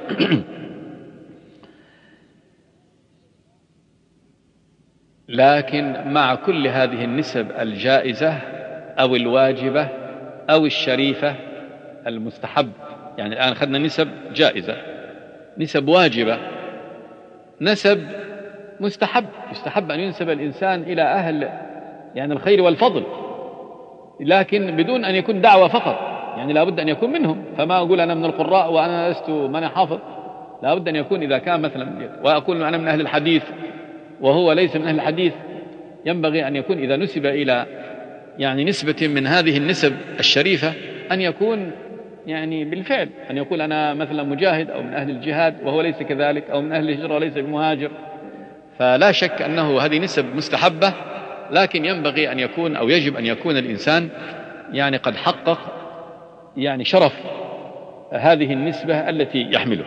لكن مع كل هذه النسب الجائزة أو الواجبة أو الشريفة المستحب، يعني الآن أخذنا نسب جائزة، نسب واجبة، نسب مستحب، يستحب أن ينسب الإنسان إلى أهل يعني الخير والفضل، لكن بدون أن يكون دعوة فقط، يعني لا بد أن يكون منهم. فما أقول أنا من القراء وأنا لست من حافظ، لا بد أن يكون إذا كان مثلا، وأقول أنا من أهل الحديث وهو ليس من أهل الحديث، ينبغي أن يكون إذا نسب إلى يعني نسبة من هذه النسب الشريفة أن يكون يعني بالفعل، أن يقول أنا مثلا مجاهد أو من أهل الجهاد وهو ليس كذلك، أو من أهل الهجرة وليس بمهاجر. فلا شك أنه هذه نسب مستحبة، لكن ينبغي أن يكون أو يجب أن يكون الإنسان يعني قد حقق يعني شرف هذه النسبة التي يحمله.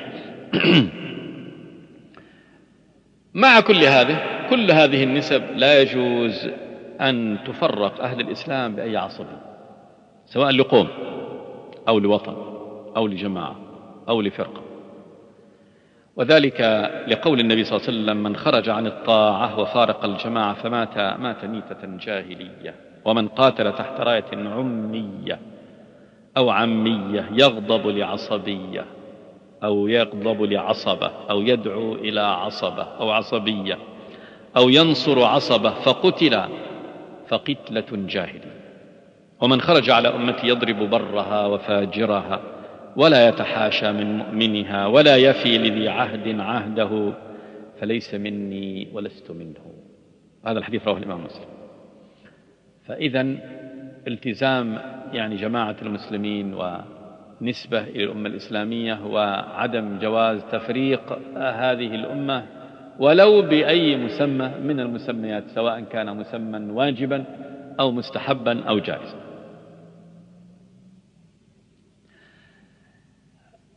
مع كل هذه كل هذه النسب لا يجوز أن تفرق أهل الإسلام بأي عصبية، سواء لقوم أو لوطن أو لجماعة أو لفرقة، وذلك لقول النبي صلى الله عليه وسلم: من خرج عن الطاعة وفارق الجماعة فمات مات ميتة جاهلية. ومن قاتل تحت راية عمية أو عمية يغضب لعصبية أو يغضب لعصبة أو يدعو إلى عصبة أو عصبية أو ينصر عصبة فقتل فقتلة جاهلية. ومن خرج على أمتي يضرب برها وفاجرها ولا يتحاشى من مؤمنها ولا يفي لذي عهد عهده فليس مني ولست منه. هذا الحديث رواه الإمام مسلم. فإذا التزام يعني جماعة المسلمين ونسبة إلى الأمة الإسلامية، وعدم جواز تفريق هذه الأمة ولو بأي مسمى من المسميات، سواء كان مسمى واجبا أو مستحبا أو جائزا.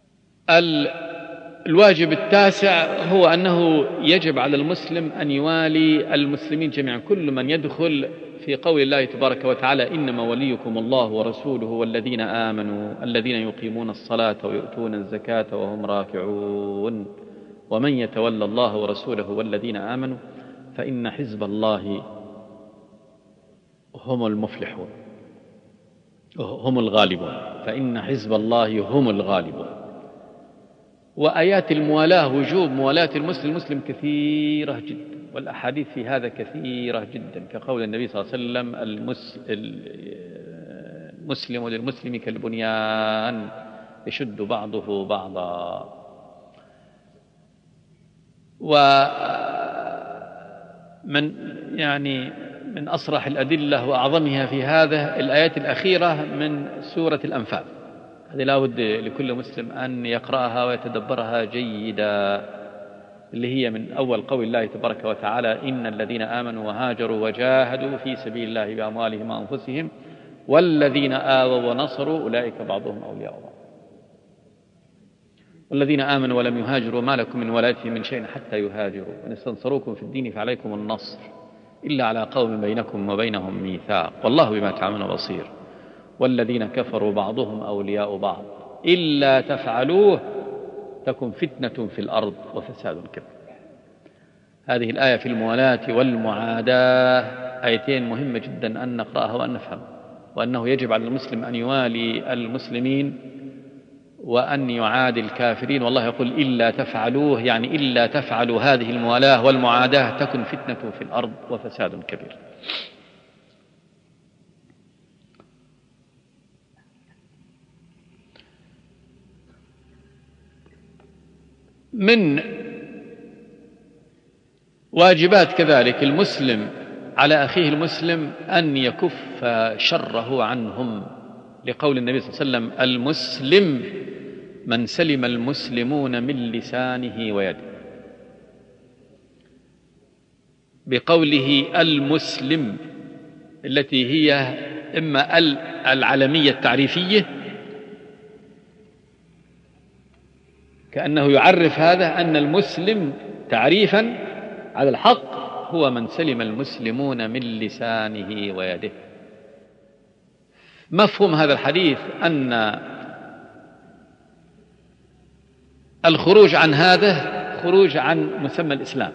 الواجب التاسع هو أنه يجب على المسلم أن يوالي المسلمين جميعا، كل من يدخل في قول الله تبارك وتعالى إنما وليكم الله ورسوله والذين آمنوا الذين يقيمون الصلاة ويؤتون الزكاة وهم راكعون ومن يتولى الله ورسوله والذين آمنوا فإن حزب الله هم المفلحون هم الغالبون فإن حزب الله هم الغالبون. وآيات الموالاة وجوب موالاة المسلم المسلم كثيرة جدا، والأحاديث في هذا كثيرة جدا، كقول النبي صلى الله عليه وسلم المسلم للمسلم كالبنيان يشد بعضه بعضا. ومن يعني من أصرح الأدلة وأعظمها في هذا الآيات الأخيرة من سورة الأنفال، هذه لا بد لكل مسلم أن يقرأها ويتدبرها جيدا، اللي هي من أول قول الله تبارك وتعالى إن الذين آمنوا وهاجروا وجاهدوا في سبيل الله بأموالهم وأنفسهم والذين آووا ونصروا أولئك بعضهم أولياء بعض والذين آمنوا ولم يهاجروا ما لكم من ولايتهم من شيء حتى يهاجروا وإن استنصروكم في الدين فعليكم النصر إلا على قوم بينكم وبينهم ميثاق والله بما تعملون بصير والذين كفروا بعضهم أولياء بعض إلا تفعلوه تكن فتنة في الأرض وفساد كبير. هذه الآية في الموالاة والمعاداة آيتين مهمة جدا أن نقرأها وأن نفهم، وأنه يجب على المسلم أن يوالي المسلمين وأن يعادي الكافرين، والله يقول إلا تفعلوه، يعني إلا تفعلوا هذه الموالاة والمعاداة تكن فتنة في الأرض وفساد كبير. من واجبات كذلك المسلم على أخيه المسلم أن يكف شره عنهم، لقول النبي صلى الله عليه وسلم المسلم من سلم المسلمون من لسانه ويده، بقوله المسلم التي هي إما العلمية التعريفية كأنه يعرف هذا أن المسلم تعريفا على الحق هو من سلم المسلمون من لسانه ويده. مفهوم هذا الحديث أن الخروج عن هذا خروج عن مسمى الإسلام،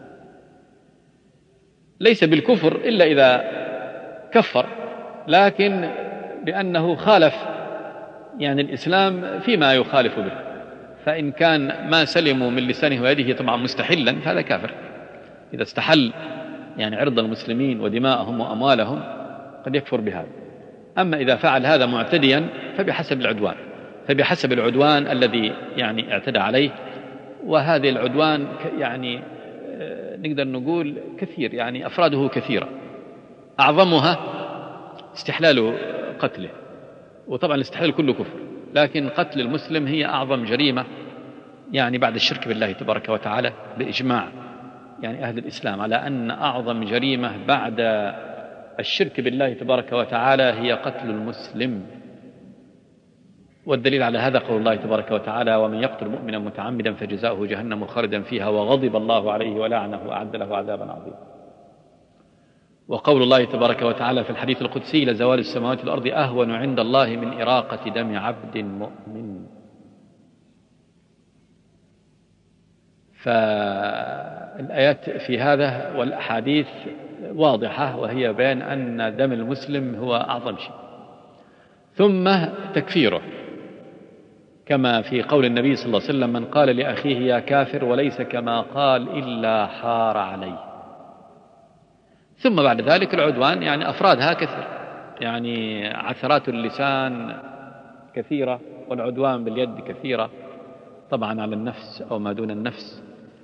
ليس بالكفر إلا إذا كفر، لكن بأنه خالف يعني الإسلام فيما يخالف به، فإن كان ما سلموا من لسانه ويده طبعا مستحلا فهذا كافر، إذا استحل يعني عرض المسلمين ودماءهم وأموالهم قد يكفر بهذا. أما إذا فعل هذا معتديا فبحسب العدوان فبحسب العدوان الذي يعني اعتدى عليه، وهذه العدوان يعني نقدر نقول كثير، يعني أفراده كثيرة، أعظمها استحلال قتله، وطبعا الاستحلال كله كفر، لكن قتل المسلم هي أعظم جريمة يعني بعد الشرك بالله تبارك وتعالى بإجماع يعني أهل الإسلام على أن أعظم جريمة بعد الشرك بالله تبارك وتعالى هي قتل المسلم. والدليل على هذا قول الله تبارك وتعالى ومن يقتل مؤمنا متعمدا فجزاؤه جهنم خالدا فيها وغضب الله عليه ولعنه وأعد له عذابا عظيما. وقول الله تبارك وتعالى في الحديث القدسي لزوال السماوات والأرض أهون عند الله من إراقة دم عبد مؤمن. فالآيات في هذا والأحاديث واضحة، وهي بيان أن دم المسلم هو أعظم شيء، ثم تكفيره كما في قول النبي صلى الله عليه وسلم من قال لأخيه يا كافر وليس كما قال إلا حار عليه. ثم بعد ذلك العدوان يعني أفرادها كثير، يعني عثرات اللسان كثيرة، والعدوان باليد كثيرة طبعا على النفس أو ما دون النفس.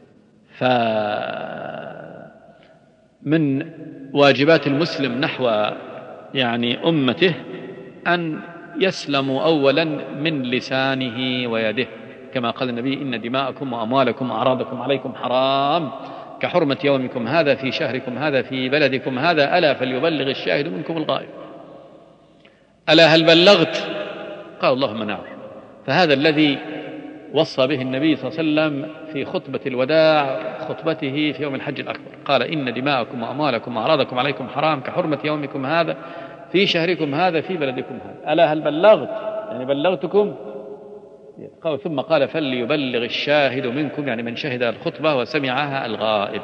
فمن واجبات المسلم نحو يعني أمته أن يسلموا أولا من لسانه ويده، كما قال النبي إن دماءكم وأموالكم وأعراضكم عليكم حرام كحرمة يومكم هذا في شهركم هذا في بلدكم هذا ألا فليبلغ الشاهد منكم الغائب. ألا هل بلغت؟ قال اللهم نعم. فهذا الذي وصى به النبي صلى الله عليه وسلم في خطبة الوداع، خطبته في يوم الحج الأكبر، قال: إن دماءكم وأموالكم وأعراضكم عليكم حرام كحرمة يومكم هذا في شهركم هذا في بلدكم هذا، ألا هل بلغت؟ يعني بلغتكم؟ ثم قال: فليبلغ الشاهد منكم، يعني من شهد الخطبة وسمعها الغائب.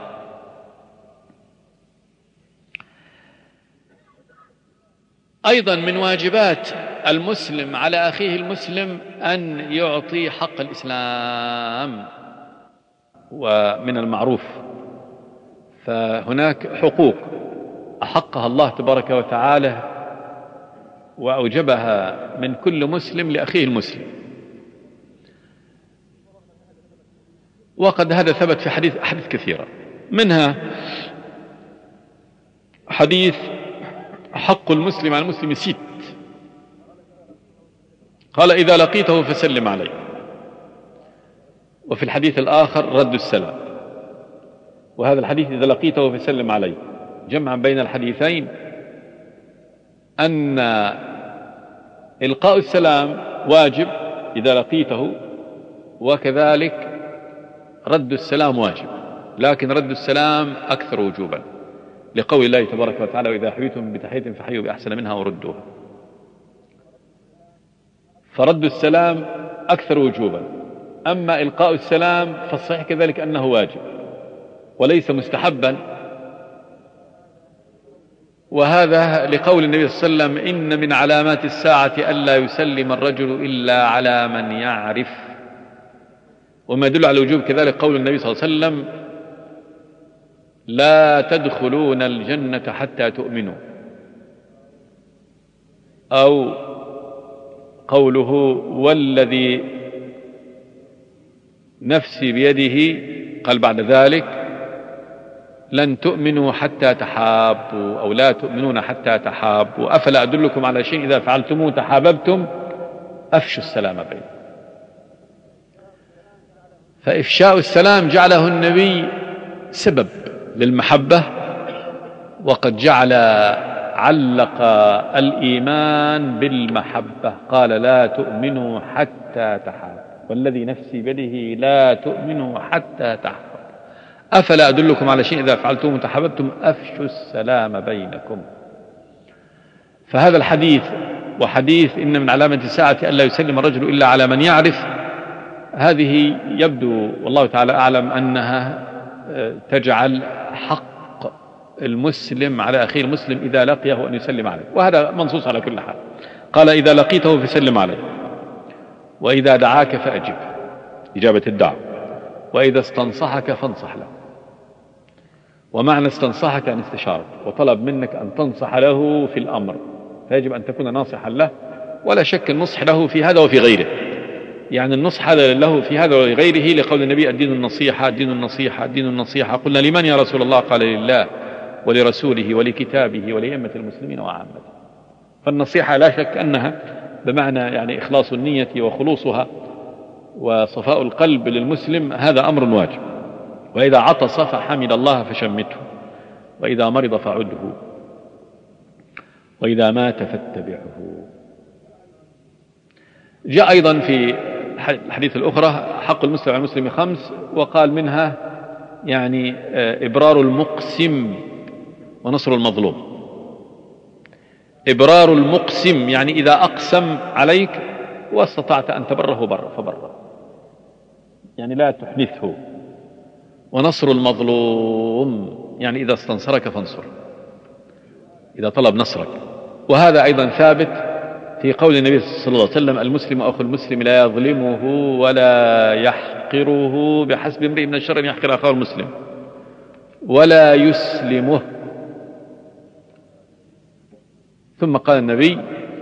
أيضا من واجبات المسلم على أخيه المسلم أن يعطي حق الإسلام، ومن المعروف فهناك حقوق أحقها الله تبارك وتعالى وأوجبها من كل مسلم لأخيه المسلم، وقد هذا ثبت في حديث أحاديث كثيرة، منها حديث حق المسلم على المسلم ست، قال: إذا لقيته فسلم عليه. وفي الحديث الآخر رد السلام. وهذا الحديث إذا لقيته فسلم عليه، جمعا بين الحديثين أن إلقاء السلام واجب إذا لقيته، وكذلك رد السلام واجب، لكن رد السلام أكثر وجوبا، لقول الله تبارك وتعالى: وإذا حييتم بتحية فحيوا بأحسن منها وردوها. فرد السلام أكثر وجوبا، أما إلقاء السلام فالصحيح كذلك أنه واجب وليس مستحبا، وهذا لقول النبي صلى الله عليه وسلم: إن من علامات الساعة ألا يسلم الرجل إلا على من يعرف. وما يدل على الوجوب كذلك قول النبي صلى الله عليه وسلم: لا تدخلون الجنة حتى تؤمنوا، أو قوله: والذي نفسي بيده، قال بعد ذلك: لن تؤمنوا حتى تحابوا، أو لا تؤمنون حتى تحابوا، أفلا أدلكم على شيء إذا فعلتموه تحاببتم، أفشوا السلام بينكم. فإفشاء السلام جعله النبي سبب للمحبة، وقد جعل علق الإيمان بالمحبة، قال: لا تؤمنوا حتى تحابوا، والذي نفسي بيده لا تؤمنوا حتى تحابوا، أفلا أدلكم على شيء إذا فعلتم تحاببتم، أفشوا السلام بينكم. فهذا الحديث وحديث إن من علامة الساعة ألا يسلم الرجل إلا على من يعرف، هذه يبدو والله تعالى أعلم أنها تجعل حق المسلم على أخيه المسلم إذا لقيه أن يسلم عليه، وهذا منصوص على كل حال. قال: إذا لقيته فسلم عليه، وإذا دعاك فأجب، إجابة الدعوة، وإذا استنصحك فانصح له. ومعنى استنصحك أن استشارك وطلب منك أن تنصح له في الأمر، فيجب أن تكون ناصحا له، ولا شك النصح له في هذا وفي غيره، يعني النصح هذا له في هذا وغيره، لقول النبي: الدين النصيحة الدين النصيحة الدين النصيحة. قلنا: لمن يا رسول الله؟ قال: لله ولرسوله ولكتابه ولأئمة المسلمين وعامته. فالنصيحة لا شك أنها بمعنى يعني إخلاص النية وخلوصها وصفاء القلب للمسلم، هذا أمر واجب. وإذا عطس فحمد الله فشمته، وإذا مرض فعده، وإذا مات فاتبعه. جاء أيضا في الحديث الأخرى: حق المسلم على المسلم خمس، وقال منها يعني إبرار المقسم ونصر المظلوم. إبرار المقسم يعني إذا أقسم عليك واستطعت أن تبره بر فبره، يعني لا تحنثه. ونصر المظلوم يعني إذا استنصرك فانصر، إذا طلب نصرك. وهذا أيضا ثابت في قول النبي صلى الله عليه وسلم: المسلم أخو المسلم لا يظلمه ولا يحقره، بحسب امرئ من الشر أن يحقر أخاه المسلم، ولا يسلمه. ثم قال النبي،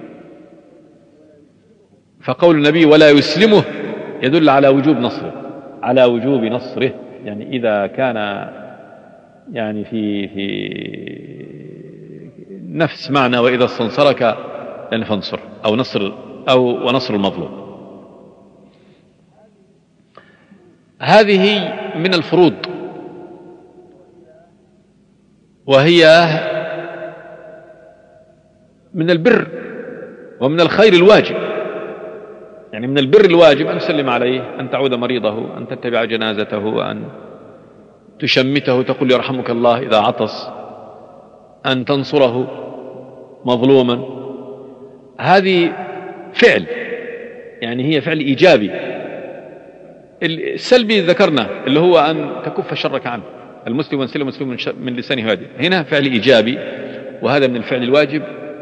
فقول النبي ولا يسلمه يدل على وجوب نصره، على وجوب نصره، يعني إذا كان يعني في في نفس معنى وإذا استنصرك يعني فانصر، أو نصر أو ونصر المظلوم. هذه من الفروض، وهي من البر ومن الخير الواجب يعني من البر الواجب أن تسلم عليه، أن تعود مريضه، أن تتبع جنازته، أن تشمته، تقول يرحمك الله إذا عطس، أن تنصره مظلوما. هذه فعل، يعني هي فعل إيجابي. السلبي ذكرنا اللي هو أن تكف شرك عنه، المسلم وانسلم المسلم من لسانه هادئ، هنا فعل إيجابي، وهذا من الفعل الواجب،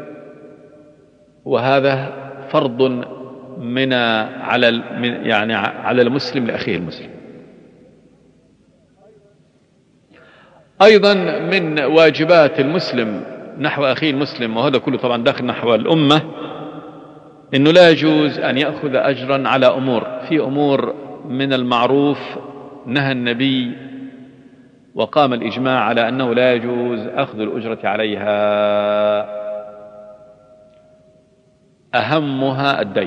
وهذا فرض من على يعني على المسلم لأخيه المسلم. أيضا من واجبات المسلم نحو أخيه المسلم، وهذا كله طبعا داخل نحو الأمة، إنه لا يجوز أن يأخذ أجرا على أمور. في أمور من المعروف نهى النبي وقام الإجماع على أنه لا يجوز أخذ الأجرة عليها، أهمها الدين.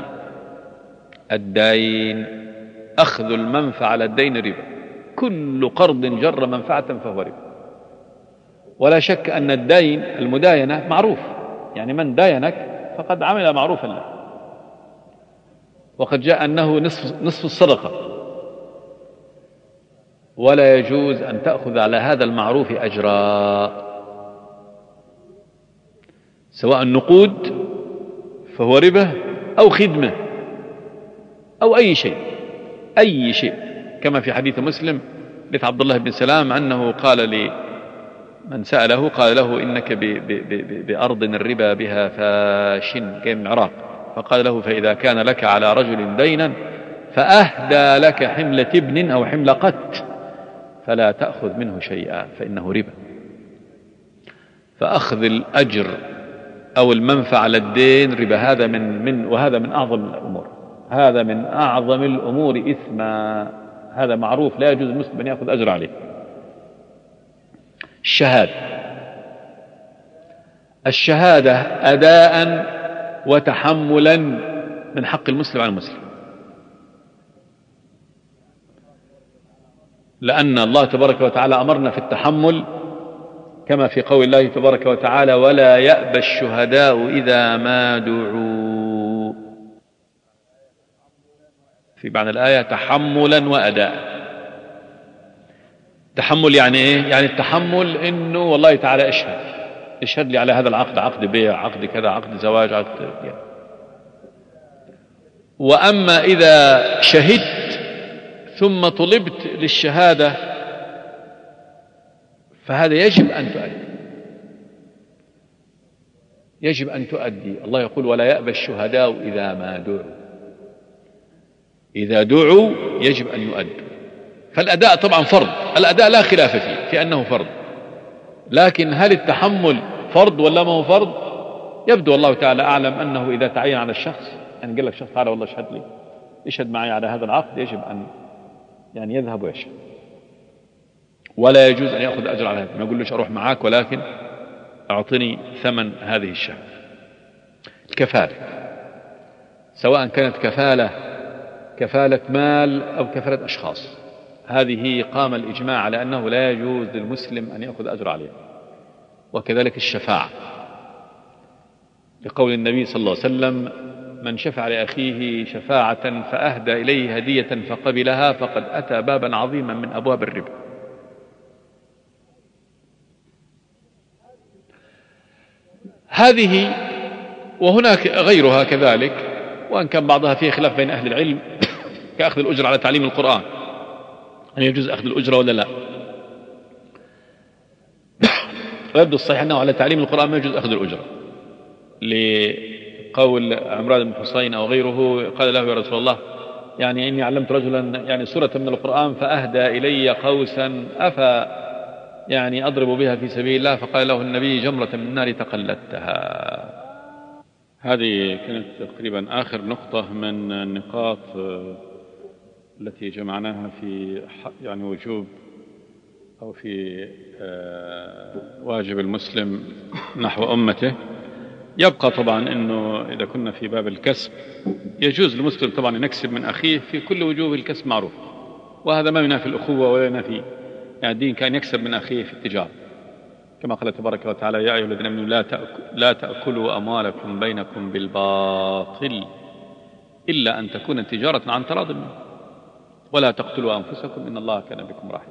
الدين أخذ المنفعة على الدين ربا، كل قرض جر منفعة فهو ربا. ولا شك أن الدين المداينة معروف، يعني من داينك فقد عمل معروفا له، وقد جاء أنه نصف, نصف الصدقة، ولا يجوز أن تأخذ على هذا المعروف أجرا، سواء نقود فهو ربا أو خدمة أو أي شيء أي شيء كما في حديث مسلم حديث عبد الله بن سلام أنه قال لمن سأله، قال له إنك ب ب ب بأرض الربا بها فاشن، جاي من العراق، فقال له فإذا كان لك على رجل دينا فأهدى لك حملة ابن أو حمل قت فلا تأخذ منه شيئا فإنه ربا. فأخذ الأجر أو المنفعة على الدين ربا، هذا من من وهذا من أعظم الأمور، هذا من أعظم الأمور إثما، هذا معروف لا يجوز المسلم أن يأخذ أجر عليه. الشهادة، الشهادة أداء وتحملا من حق المسلم على المسلم، لأن الله تبارك وتعالى أمرنا في التحمل كما في قول الله تبارك وتعالى ولا يأبى الشهداء إذا ما دعوا، في معنى الآية تحملا وأداء. تحمل يعني إيه؟ يعني التحمل إنه والله تعالى اشهد اشهد لي على هذا العقد، عقد بيع، عقد كذا، عقد زواج، عقد يعني. وأما إذا شهدت ثم طلبت للشهادة فهذا يجب أن تؤدي، يجب أن تؤدي. الله يقول ولا يأبى الشهداء إذا ما دعوا، إذا دعوا يجب أن يؤدوا. فالأداء طبعا فرض، الأداء لا خلاف فيه في أنه فرض، لكن هل التحمل فرض ولا ما هو فرض؟ يبدو الله تعالى أعلم أنه إذا تعين على الشخص، يعني قال لك شخص تعالى والله اشهد لي، اشهد معي على هذا العقد، يجب أن يعني يذهب ويشهد، ولا يجوز أن يأخذ أجر على هذا، ما يقول ليش أروح معاك ولكن أعطني ثمن هذه الشهادة. الكفالة، سواء كانت كفالة كفالة مال أو كفالة أشخاص، هذه قام الإجماع على أنه لا يجوز للمسلم أن يأخذ أجر عليها. وكذلك الشفاعة، لقول النبي صلى الله عليه وسلم من شفع لأخيه شفاعة فأهدى إليه هدية فقبلها فقد أتى بابا عظيما من أبواب الربا. هذه وهناك غيرها كذلك، وأن كان بعضها فيه خلاف بين أهل العلم كأخذ الأجر على تعليم القرآن، أن يجوز أخذ الأجرة ولا لا. ويبدو الصحيح أنه على تعليم القرآن ما يجوز أخذ الأجرة، لقول عمران بن حسين أو غيره قال له يا رسول الله يعني إني علمت رجلا يعني سورة من القرآن فأهدى إلي قوسا أفا يعني أضرب بها في سبيل الله، فقال له النبي جمرة من النار تقلدتها. هذه كانت تقريبا آخر نقطة من النقاط التي جمعناها في يعني وجوب أو في واجب المسلم نحو أمته. يبقى طبعا أنه إذا كنا في باب الكسب يجوز للمسلم طبعا أن يكسب من أخيه في كل وجوه الكسب معروف، وهذا ما ينافي الأخوة ولا ينافي يعني الدين، كان يكسب من أخيه في التجارة كما قال تبارك وتعالى يا أيها الذين آمنوا لا تأكلوا أموالكم بينكم بالباطل إلا أن تكون تجارة عن تراض منه، ولا تقتلوا أنفسكم إن الله كان بكم رحيما.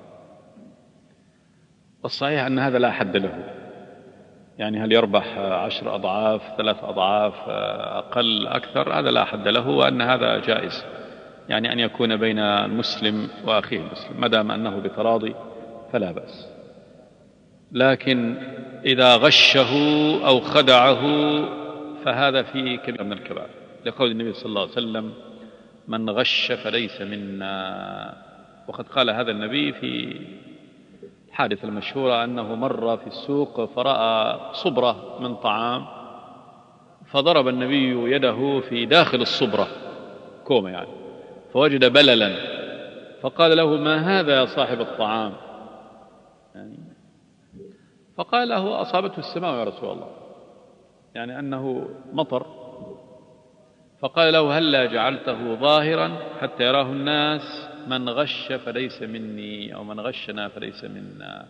والصحيح أن هذا لا حد له، يعني هل يربح عشر أضعاف ثلاث أضعاف أقل أكثر، هذا لا حد له، وأن هذا جائز، يعني أن يكون بين المسلم وأخيه المسلم ما دام أنه بتراضي فلا بأس. لكن إذا غشه أو خدعه فهذا فيه كبير من الكبائر، لقول النبي صلى الله عليه وسلم: من غش فليس منا. وقد قال هذا النبي في الحادثة المشهورة أنه مر في السوق فرأى صبرة من طعام، فضرب النبي يده في داخل الصبرة كومة يعني، فوجد بللا، فقال له: ما هذا يا صاحب الطعام؟ يعني فقال له: أصابته السماء يا رسول الله، يعني أنه مطر. فقال له: هلا جعلته ظاهرا حتى يراه الناس، من غش فليس مني، أو من غشنا فليس منا.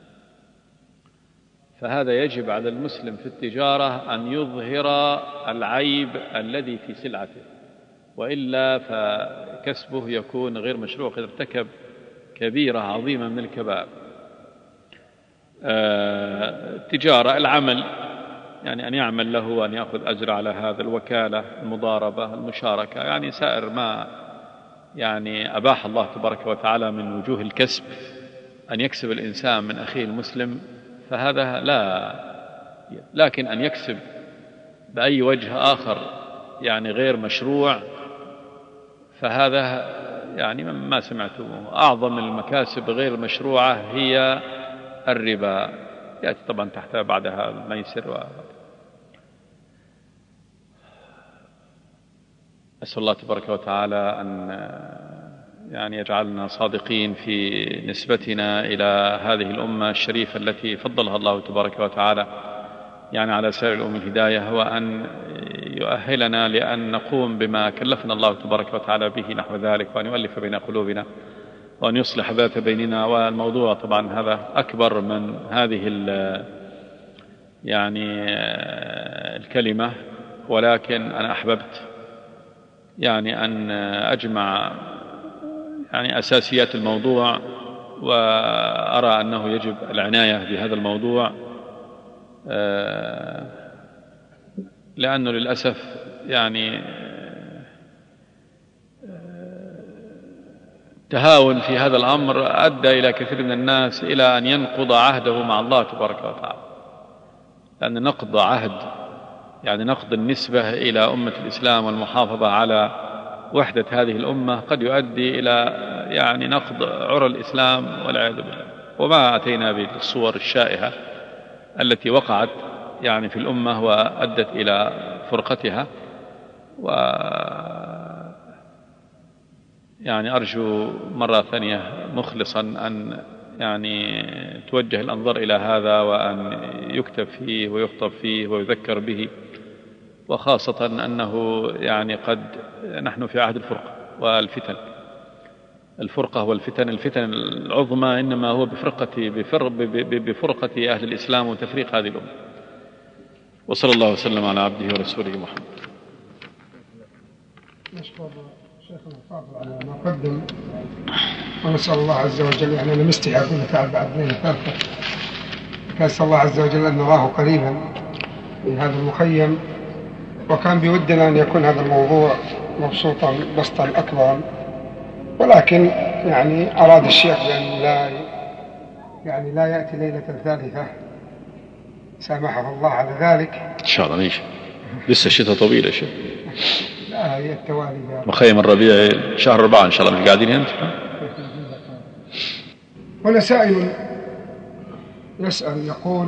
فهذا يجب على المسلم في التجارة أن يظهر العيب الذي في سلعته، وإلا فكسبه يكون غير مشروع، قد ارتكب كبيرة عظيمة من الكبائر. التجارة العمل، يعني أن يعمل له وأن يأخذ أجر على هذا، الوكالة، المضاربة، المشاركة، يعني سائر ما يعني أباح الله تبارك وتعالى من وجوه الكسب أن يكسب الإنسان من أخيه المسلم، فهذا لا. لكن أن يكسب بأي وجه آخر يعني غير مشروع، فهذا يعني ما سمعته. أعظم المكاسب غير المشروعة هي الربا، يأتي طبعا تحتها بعدها الميسر. و... أسأل الله تبارك وتعالى أن يعني يجعلنا صادقين في نسبتنا إلى هذه الأمة الشريفة التي فضلها الله تبارك وتعالى يعني على سائر الأمم الهداية، وأن يؤهلنا لأن نقوم بما كلفنا الله تبارك وتعالى به نحو ذلك، وأن يؤلف بين قلوبنا، وأن يصلح ذات بيننا. والموضوع طبعا هذا أكبر من هذه يعني الكلمة، ولكن أنا أحببت يعني أن أجمع يعني أساسيات الموضوع، وأرى أنه يجب العناية بهذا الموضوع، لأنه للأسف يعني تهاون في هذا الأمر أدى إلى كثير من الناس إلى أن ينقض عهده مع الله تبارك وتعالى، لأن نقض عهد يعني نقض النسبة إلى أمة الإسلام والمحافظة على وحدة هذه الأمة قد يؤدي إلى يعني نقض عرى الإسلام والعياذ بالله. وما أتينا بالصور الشائعة التي وقعت يعني في الأمة وأدت إلى فرقتها. و يعني أرجو مرة ثانية مخلصا أن يعني توجه الأنظار إلى هذا، وأن يكتب فيه ويخطب فيه ويذكر به، وخاصة أنه يعني قد نحن في عهد الفرقة والفتن. الفرقة والفتن، الفتن العظمى إنما هو بفرقة بفرقة أهل الإسلام وتفريق هذه الأمة. وصلى الله وسلم على عبده ورسوله محمد. نشكر شيخنا الفاضل على ما قدم، ونسأل الله عز وجل، يعني أنا مستحي أقول لك بعد ليلة ثالثة، نسأل الله عز وجل أن نراه قريبا من هذا المخيم، وكان بودنا أن يكون هذا الموضوع مبسوطا بسطا أكبر، ولكن يعني أراد الشيخ بأن لا يعني لا يأتي ليلة ثالثة، سامحه الله على ذلك. إن شاء الله نيجي، لسه الشتاء طويل يا شيخ. لا هي التوالي مخيم الربيع شهر أربعة إن شاء الله مش قاعدين هنا. هنا سائل يسأل يقول: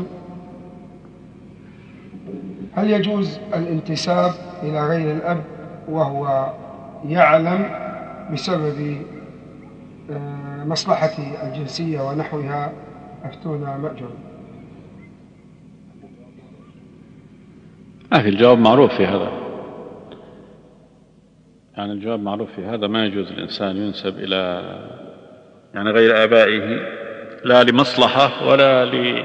هل يجوز الانتساب إلى غير الأب وهو يعلم بسبب مصلحة الجنسية ونحوها؟ أفتونا مأجور. ما في، الجواب معروف في هذا، يعني الجواب معروف في هذا. ما يجوز الإنسان ينسب إلى يعني غير آبائه، لا لمصلحة ولا ل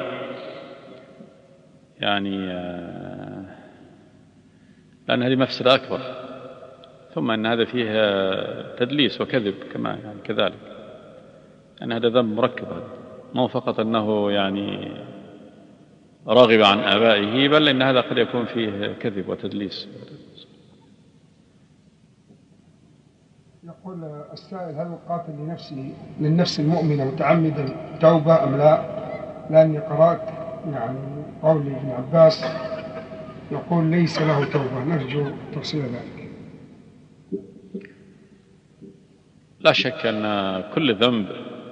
يعني لأن هذه مفسدة أكبر. ثم أن هذا فيه تدليس وكذب كما يعني كذلك، أن هذا ذنب مركب، هذا مو فقط أنه يعني راغب عن آبائه، بل إن هذا قد يكون فيه كذب وتدليس. يقول السائل: هل القاتل لنفسه للنفس المؤمنة متعمدا توبة أم لا؟ لأني قرأت يعني قول ابن عباس يقول ليس له توبة، نرجو تفصيل ذلك. لا شك أن كل ذنب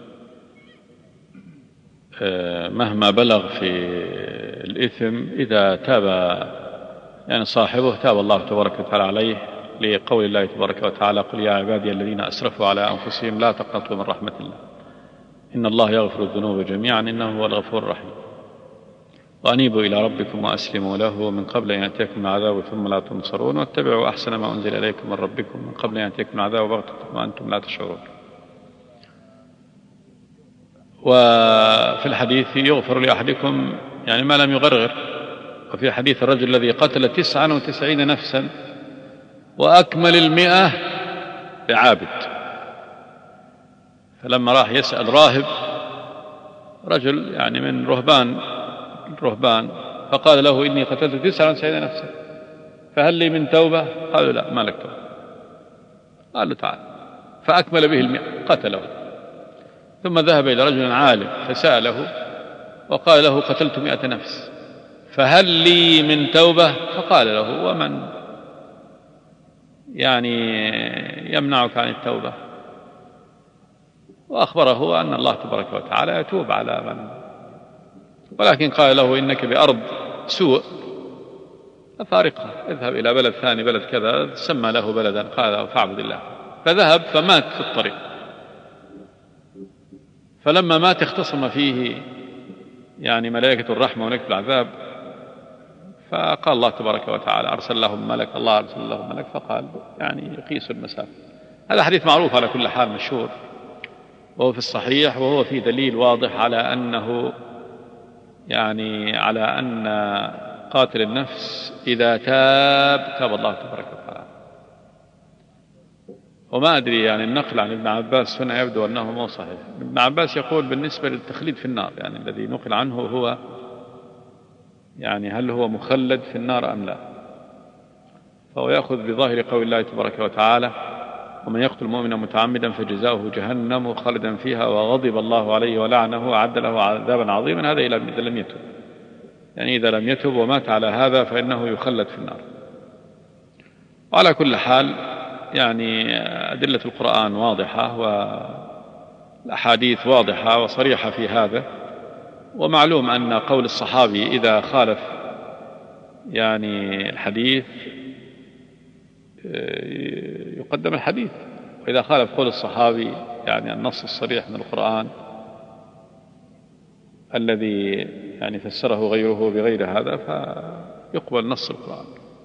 مهما بلغ في الإثم إذا تاب يعني صاحبه تاب الله تبارك وتعالى عليه، لقول الله تبارك وتعالى: قل يا عبادي الذين أسرفوا على أنفسهم لا تقنطوا من رحمة الله إن الله يغفر الذنوب جميعا إنه هو الغفور الرحيم، وأنيبوا إلى ربكم وأسلموا له من قبل أن يأتيكم العذاب ثم لا تنصرون، واتبعوا أحسن ما أنزل إليكم من ربكم من قبل أن يأتيكم العذاب بغتة وأنتم لا تشعرون. وفي الحديث: يغفر لأحدكم يعني ما لم يغرغر. وفي حديث الرجل الذي قتل تسعا وتسعين نفسا وأكمل المئة بعابد، فلما راح يسأل راهب رجل يعني من رهبان رهبان فقال له: إني قتلت تسعا وتسعين نفسا فهل لي من توبة؟ قالوا: لا، ما لك توبة. قال له: تعال، فأكمل به المئة قتله. ثم ذهب إلى رجل عالم فسأله وقال له: قتلت مئة نفس فهل لي من توبة؟ فقال له: ومن يعني يمنعك عن التوبة؟ وأخبره أن الله تبارك وتعالى يتوب على من، ولكن قال له: إنك بأرض سوء فارقها، اذهب إلى بلد ثاني، بلد كذا سمى له بلدا، قال: فاعبد الله. فذهب فمات في الطريق. فلما مات اختصم فيه يعني ملائكة الرحمة وملائكة العذاب، فقال الله تبارك وتعالى: أرسل لهم ملك، الله أرسل لهم ملك فقال يعني يقيس المسافة. هذا حديث معروف على كل حال، مشهور، وهو في الصحيح، وهو فيه دليل واضح على أنه يعني على أن قاتل النفس إذا تاب تاب الله تبارك وتعالى. وما أدري يعني النقل عن ابن عباس هنا يبدو أنه مو صحيح. ابن عباس يقول بالنسبة للتخليد في النار، يعني الذي نقل عنه هو يعني هل هو مخلد في النار أم لا، فهو يأخذ بظاهر قول الله تبارك وتعالى: ومن يقتل مؤمنا متعمدا فجزاؤه جهنم خالدا فيها وغضب الله عليه ولعنه وأعد له عذابا عظيما. هذا إذا لم يتب، يعني إذا لم يتب ومات على هذا فإنه يخلد في النار. وعلى كل حال يعني أدلة القرآن واضحة والأحاديث واضحة وصريحة في هذا، ومعلوم أن قول الصحابي إذا خالف يعني الحديث يقدم الحديث، وإذا خالف قول الصحابي يعني النص الصريح من القرآن الذي يعني فسره غيره بغير هذا فيقبل نص القرآن.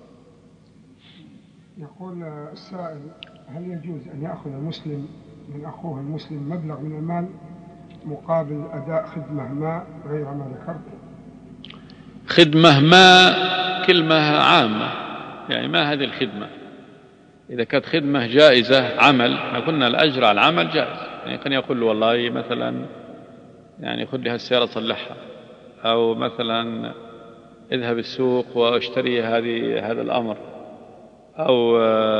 يقول السائل: هل يجوز أن يأخذ المسلم من أخوه المسلم مبلغ من المال مقابل أداء خدمة ما غير ما ذكرت؟ خدمة ما كلمة عامة، يعني ما هذه الخدمة؟ إذا كانت خدمة جائزة عمل، احنا قلنا الأجر على العمل جائز، يعني كان يقول له والله مثلا يعني خذ لي هالسيارة صلحها، أو مثلا اذهب السوق واشتري هذه هذا الأمر، أو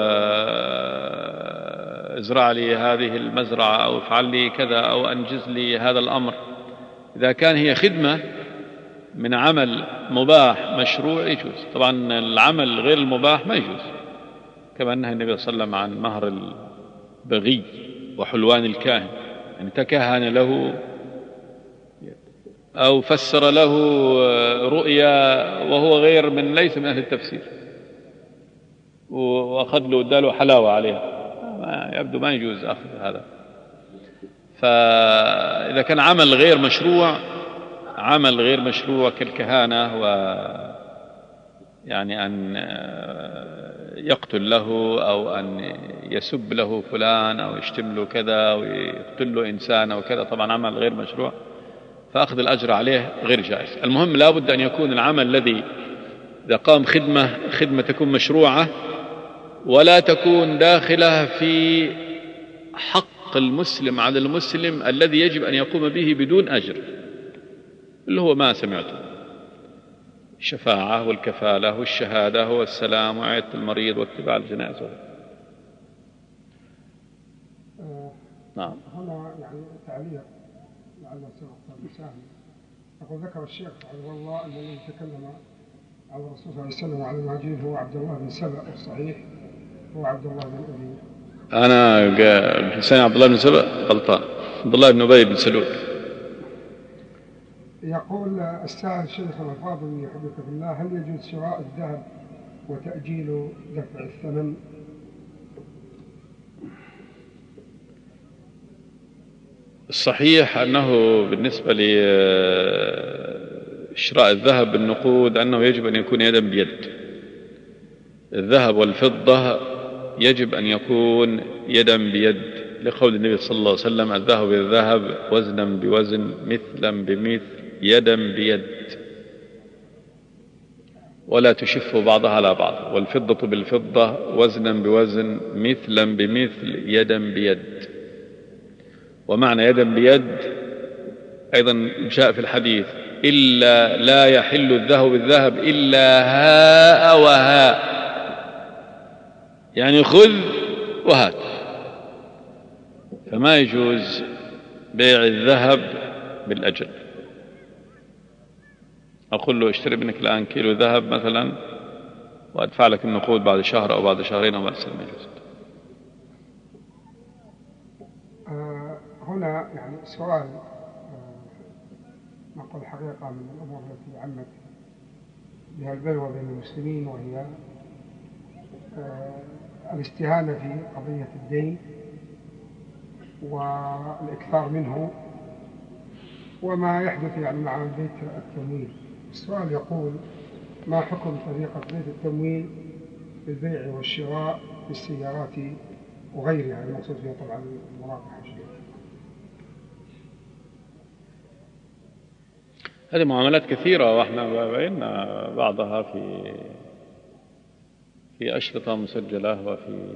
ازرع لي هذه المزرعة، أو افعل لي كذا، أو أنجز لي هذا الأمر. إذا كان هي خدمة من عمل مباح مشروع يجوز. طبعا العمل غير المباح ما يجوز، كما نهى النبي صلى الله عليه وسلم عن مهر البغي وحلوان الكاهن، يعني تكهن له أو فسر له رؤيا وهو غير من ليس من أهل التفسير، وأخذ له اداله حلاوة عليها، ما يبدو ما يجوز أخذ هذا. فإذا كان عمل غير مشروع، عمل غير مشروع كالكهانة، و يعني أن يقتل له أو أن يسب له فلان أو يشتم له كذا ويقتل له إنسان أو كذا، طبعا عمل غير مشروع، فأخذ الأجر عليه غير جائز. المهم لا بد أن يكون العمل الذي إذا قام خدمة خدمة تكون مشروعة ولا تكون داخلة في حق المسلم على المسلم الذي يجب أن يقوم به بدون أجر، اللي هو ما سمعته: الشفاعة والكفالة والشهادة والسلام وعيادة المريض واتباع الجنائز. آه نعم. هنا يعني تعليق لعل مساهم. يقول: ذكر الشيخ رحمه الله أن الذي تكلم على الرسول صلى الله عليه وسلم وعلى المهاجرين هو عبد الله بن سبأ، والصحيح هو عبد الله بن أبي. أنا حسين عبد الله بن سبأ غلطان، عبد الله بن أبي بن سلول. يقول السائل: شيخنا الفاضل يحبك في الله، هل يجوز شراء الذهب وتأجيل دفع الثمن؟ الصحيح أنه بالنسبة لشراء الذهب بالنقود أنه يجب أن يكون يدا بيد. الذهب والفضة يجب أن يكون يدا بيد، لقول النبي صلى الله عليه وسلم: الذهب بالذهب وزنا بوزن مثلا بمثل يدا بيد، ولا تشف بعضها على بعض. والفضة بالفضة وزنا بوزن مثلا بمثل يدا بيد. ومعنى يدا بيد أيضا جاء في الحديث: إلا لا يحل الذهب بالذهب إلا هاء وهاء، يعني خذ وهات. فما يجوز بيع الذهب بالأجل. أقول له: اشتري منك الآن كيلو ذهب مثلا وأدفع لك النقود بعد شهر أو بعد شهرين أو ما يصير. ما يجوز. آه هنا يعني سؤال آه نقول الحقيقة من الأمور التي عمت بها البلوى بين المسلمين، وهي آه الاستهانة في قضية الدين والإكثار منه وما يحدث يعني مع بيت التمويل. السؤال يقول: ما حكم طريقة بيت التمويل في البيع والشراء في السيارات وغيرها، المقصود فيها طبعا المراقحة؟ هذه معاملات كثيرة، واحنا بينا بعضها في في أشرطة مسجلة وفي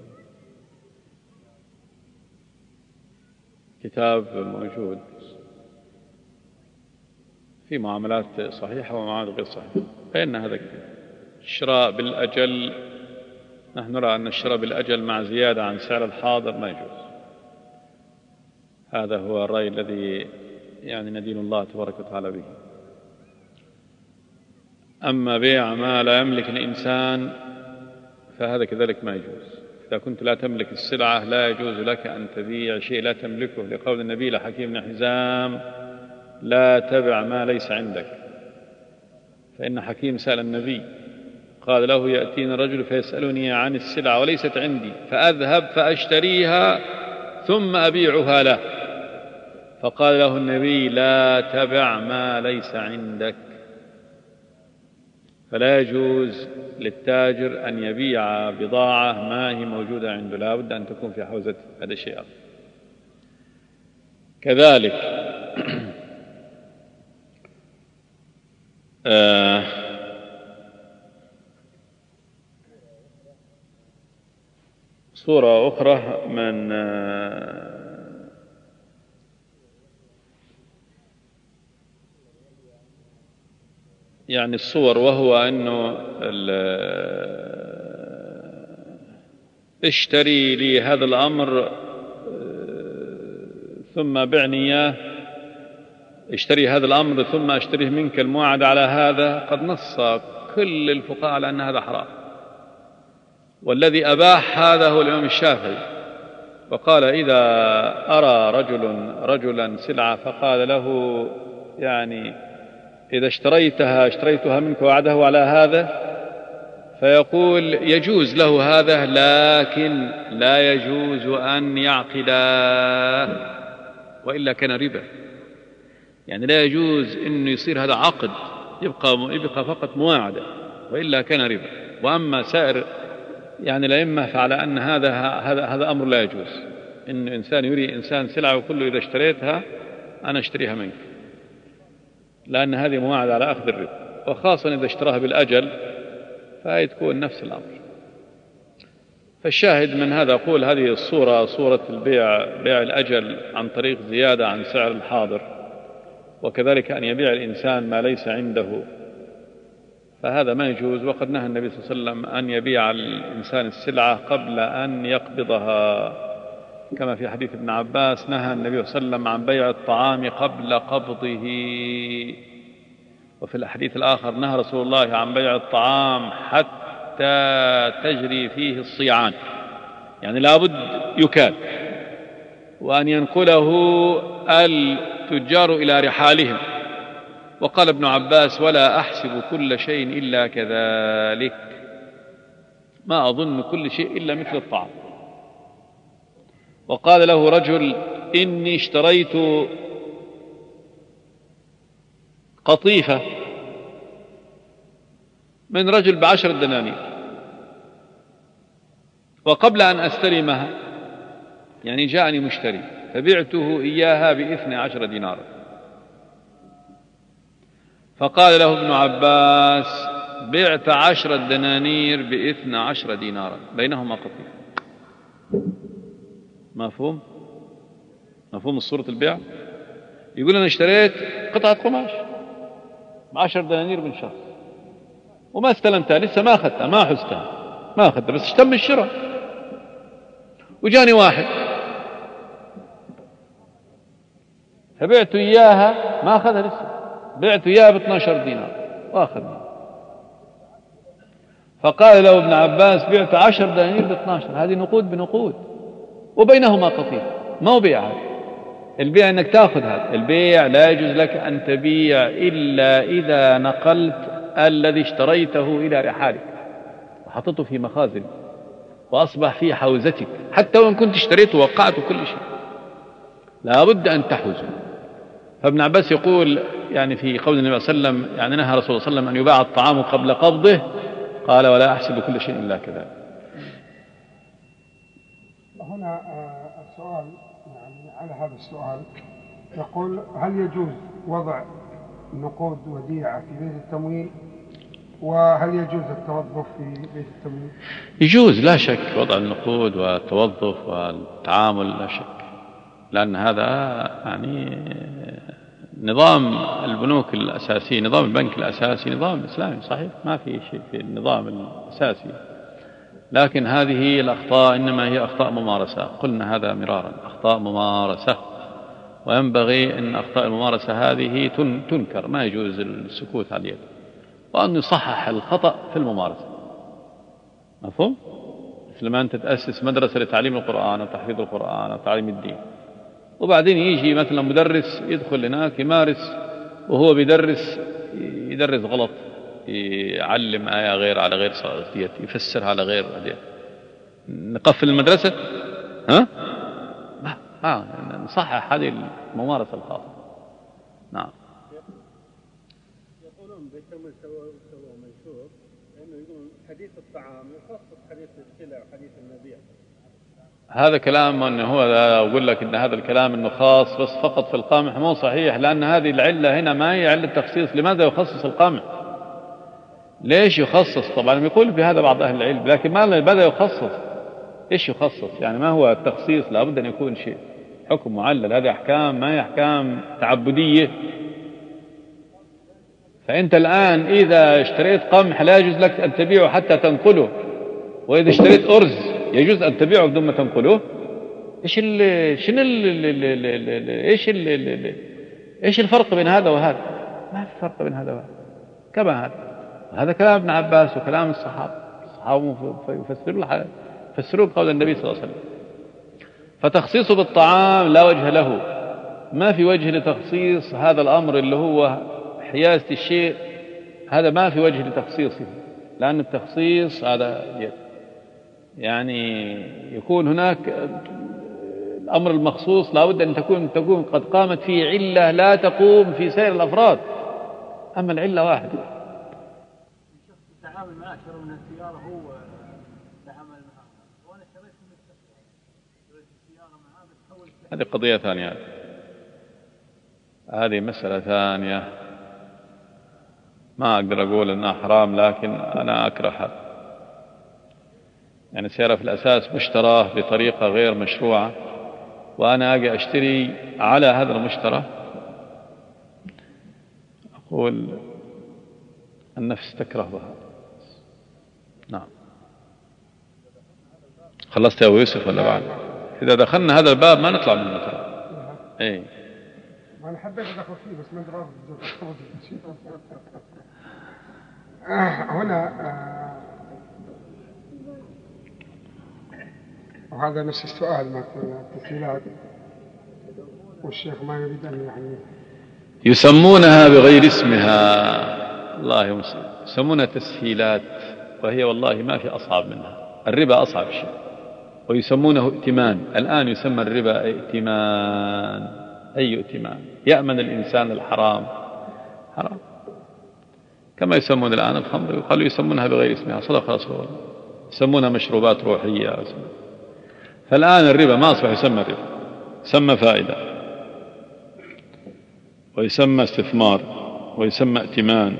كتاب موجود، في معاملات صحيحة ومعاملات غير صحيحة. بيننا هذا كثير. الشراء بالأجل، نحن نرى أن الشراء بالأجل مع زيادة عن سعر الحاضر ما يجوز. هذا هو الرأي الذي يعني ندين الله تبارك وتعالى به. أما بيع ما لا يملك الإنسان فهذا كذلك ما يجوز. إذا كنت لا تملك السلعة لا يجوز لك أن تبيع شيء لا تملكه، لقول النبي لحكيم بن حزام: لا تبع ما ليس عندك. فإن حكيم سأل النبي قال له: يأتيني الرجل فيسألني عن السلعة وليست عندي، فأذهب فأشتريها ثم أبيعها له. فقال له النبي: لا تبع ما ليس عندك. فلا يجوز للتاجر أن يبيع بضاعة ما هي موجودة عنده، لا بد أن تكون في حوزة. هذا شيء آخر. كذلك آه صورة أخرى من آه يعني الصور، وهو أنه اشتري لي هذا الأمر ثم بعني إياه، اشتري هذا الأمر ثم أشتريه منك الموعد على هذا. قد نص كل الفقهاء على أن هذا حرام، والذي أباح هذا هو الإمام الشافعي، وقال: إذا أرى رجل رجلا سلعة فقال له يعني إذا اشتريتها اشتريتها منك وعده على هذا، فيقول يجوز له هذا، لكن لا يجوز أن يعقدا، وإلا كان ربا. يعني لا يجوز أنه يصير هذا عقد، يبقى يبقى فقط مواعدة، وإلا كان ربا. وأما سائر يعني الأئمة فعلى أن هذا هذا هذا أمر لا يجوز. إن إنسان يري إنسان سلعة ويقول له: إذا اشتريتها أنا اشتريها منك، لأن هذه مواعدة على أخذ الربا، وخاصة إذا اشتراها بالأجل فهي تكون نفس الأمر. فالشاهد من هذا أقول هذه الصورة صورة البيع، بيع الأجل عن طريق زيادة عن سعر الحاضر، وكذلك أن يبيع الإنسان ما ليس عنده، فهذا ما يجوز. وقد نهى النبي صلى الله عليه وسلم أن يبيع الإنسان السلعة قبل أن يقبضها، كما في حديث ابن عباس نهى النبي صلى الله عليه وسلم عن بيع الطعام قبل قبضه. وفي الحديث الآخر نهى رسول الله عن بيع الطعام حتى تجري فيه الصيعان، يعني لابد يكال، وأن ينقله التجار إلى رحالهم. وقال ابن عباس: ولا أحسب كل شيء إلا كذلك، ما أظن كل شيء إلا مثل الطعام. وقال له رجل: إني اشتريت قطيفة من رجل بعشر دنانير، وقبل أن أستلمها يعني جاءني مشتري فبعته إياها باثني عشر دينارا. فقال له ابن عباس: بعت عشر دنانير باثنى عشر دينارا، بينهما قطيفة. مفهوم؟ مفهوم الصورة البيع؟ يقول أنا اشتريت قطعة قماش بعشر دنانير من شخص وما استلمتها، لسه ما أخذتها، ما حزتها، ما أخذتها، بس اشتم الشراء. وجاني واحد فبعت إياها، ما أخذها لسه، بعت إياها ب اثني عشر دينار وأخذها. فقال له ابن عباس: بعت عشر دنانير ب اثني عشر، هذه نقود بنقود وبينهما قطيفة، ما هو بيع. هذا البيع أنك تأخذ، هذا البيع لا يجوز لك أن تبيع إلا إذا نقلت الذي اشتريته إلى رحالك وحطته في مخازن وأصبح في حوزتك، حتى وإن كنت اشتريته ووقعته كل شيء لا بد أن تحوزه. فابن عباس يقول يعني في قول النبي صلى الله عليه وسلم، يعني نهى رسول الله صلى الله عليه وسلم أن يباع الطعام قبل قبضه، قال: ولا أحسب كل شيء إلا كذلك. هنا السؤال يعني على هذا السؤال يقول: هل يجوز وضع نقود وديعة في بيت التمويل، وهل يجوز التوظف في بيت التمويل؟ يجوز لا شك وضع النقود والتوظف والتعامل، لا شك، لأن هذا يعني نظام البنوك الأساسي، نظام البنك الأساسي نظام إسلامي صحيح، ما في شيء في النظام الأساسي، لكن هذه الأخطاء إنما هي أخطاء ممارسة. قلنا هذا مرارا، أخطاء ممارسة، وينبغي أن أخطاء الممارسة هذه تنكر، ما يجوز السكوت عليها، وأن يصحح الخطأ في الممارسة. مفهوم؟ مثل ما أنت تأسس مدرسة لتعليم القرآن وتحفيظ القرآن وتعليم الدين، وبعدين يجي مثلا مدرس يدخل هناك يمارس وهو بيدرس يدرس غلط، يعلم آية غير على غير صلاحية، يفسرها على غير هدية. نقفل المدرسة؟ ها؟ ها نصحح هذه الممارسة الخاطئة. نعم. يقولون بيتم سوى منشور لأنه يقولون حديث الطعام يخصص حديث السلع وحديث المبيع. هذا كلام أنه هو أقول لك أن هذا الكلام أنه خاص بس فقط في القمح، مو صحيح، لأن هذه العلة هنا ما هي علة تخصيص. لماذا يخصص القمح؟ ليش يخصص؟ طبعا يقول في هذا بعض أهل العلم، لكن ما بدأ يخصص. إيش يخصص؟ يعني ما هو التخصيص؟ لابد أن يكون شيء حكم معلل، هذه أحكام ما هي أحكام تعبدية. فأنت الآن إذا اشتريت قمح لا يجوز لك أن تبيعه حتى تنقله، وإذا اشتريت أرز يجوز أن تبيعه بدون ما تنقله. إيش ال شنو ال إيش ال إيش الفرق بين هذا وهذا؟ ما في فرق بين هذا وهذا كما هذا. هذا كلام ابن عباس وكلام الصحابة، الصحابة يفسرون يفسرون قول النبي صلى الله عليه وسلم. فتخصيصه بالطعام لا وجه له، ما في وجه لتخصيص هذا الأمر اللي هو حيازة الشيء، هذا ما في وجه لتخصيصه، لأن التخصيص هذا يعني يكون هناك الأمر المخصوص لا بد أن تكون تكون قد قامت فيه علة لا تقوم في سائر الأفراد، أما العلة واحدة. التعامل معه شراء من السيارة هو تعامل معه، وأنا اشتريت من السيارة معه بتحول. هذه قضية ثانية، هذه مسألة ثانية ما أقدر أقول أنها حرام، لكن أنا أكرهها. يعني السيارة في الأساس مشترى بطريقة غير مشروعة، وأنا أجي أشتري على هذا المشترى، أقول النفس تكرهها. نعم. خلصت يا أبو يوسف ولا بعد؟ إذا دخلنا هذا الباب ما نطلع منه ترى. إيه. أنا حبيت أدخل فيه بس ما أدري. هنا آه وهذا نفس السؤال مثلا التسهيلات، والشيخ ما يريد أن يعني يسمونها بغير اسمها. الله يمسك. يسمونها تسهيلات، وهي والله ما في أصعب منها. الربا أصعب شيء، ويسمونه ائتمان. الآن يسمى الربا ائتمان. أي ائتمان؟ يأمن الإنسان الحرام حرام، كما يسمون الآن الخمر، وقالوا يسمونها بغير اسمها. صدق رسول الله، يسمونها مشروبات روحية. فالآن الربا ما أصبح يسمى الربا، يسمى فائدة، ويسمى استثمار، ويسمى ائتمان،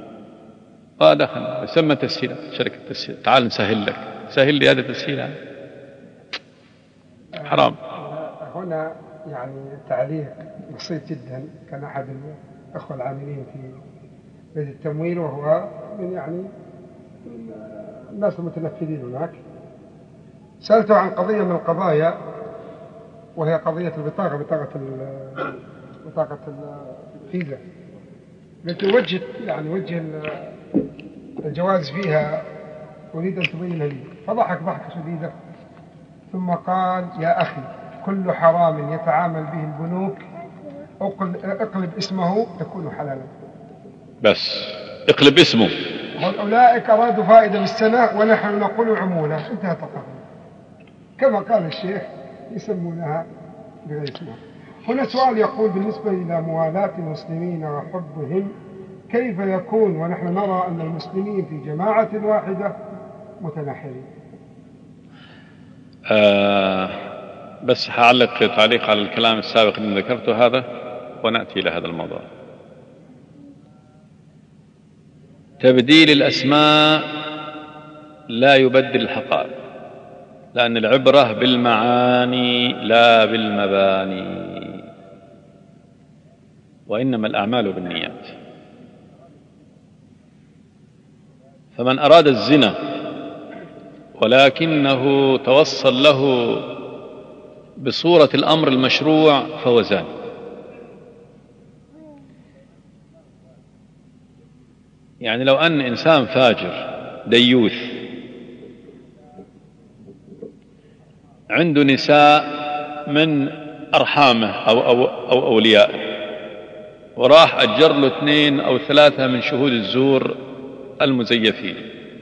ودخل يسمى تسهيل. شركة تسهيل، تعال نسهل لك، سهل لي هذا التسهيل، حرام. هنا يعني تعليق بسيط جدا. كان أحد الأخوة العاملين في بيت التمويل، وهو من يعني من الناس المتنفذين هناك، سألته عن قضية من القضايا، وهي قضية البطاقة، بطاقة بطاقة الفيزا. قلت له وجه يعني وجه الجواز فيها، أريد أن تبين لي. فضحك ضحكة شديدة، ثم قال: يا أخي، كل حرام يتعامل به البنوك اقلب اسمه تكون حلالا. بس اقلب اسمه. أولئك أرادوا فائدة بالسنة ونحن نقول عمولة. انتهت القضية. كما قال الشيخ يسمونها بغير اسمها. هنا سؤال يقول: بالنسبة إلى موالاة المسلمين وحبهم، كيف يكون ونحن نرى أن المسلمين في جماعة واحدة متناحرين؟ آه بس هعلق تعليق على الكلام السابق اللي ذكرته هذا، ونأتي إلى هذا الموضوع. تبديل الأسماء لا يبدل الحقائق، لأن العبرة بالمعاني لا بالمباني، وإنما الأعمال بالنيات. فمن أراد الزنا ولكنه توصل له بصورة الأمر المشروع فهو زاني. يعني لو أن إنسان فاجر ديوث عنده نساء من أرحامه أو, أو, أو أوليائه، وراح أجر له اثنين أو ثلاثة من شهود الزور المزيفين،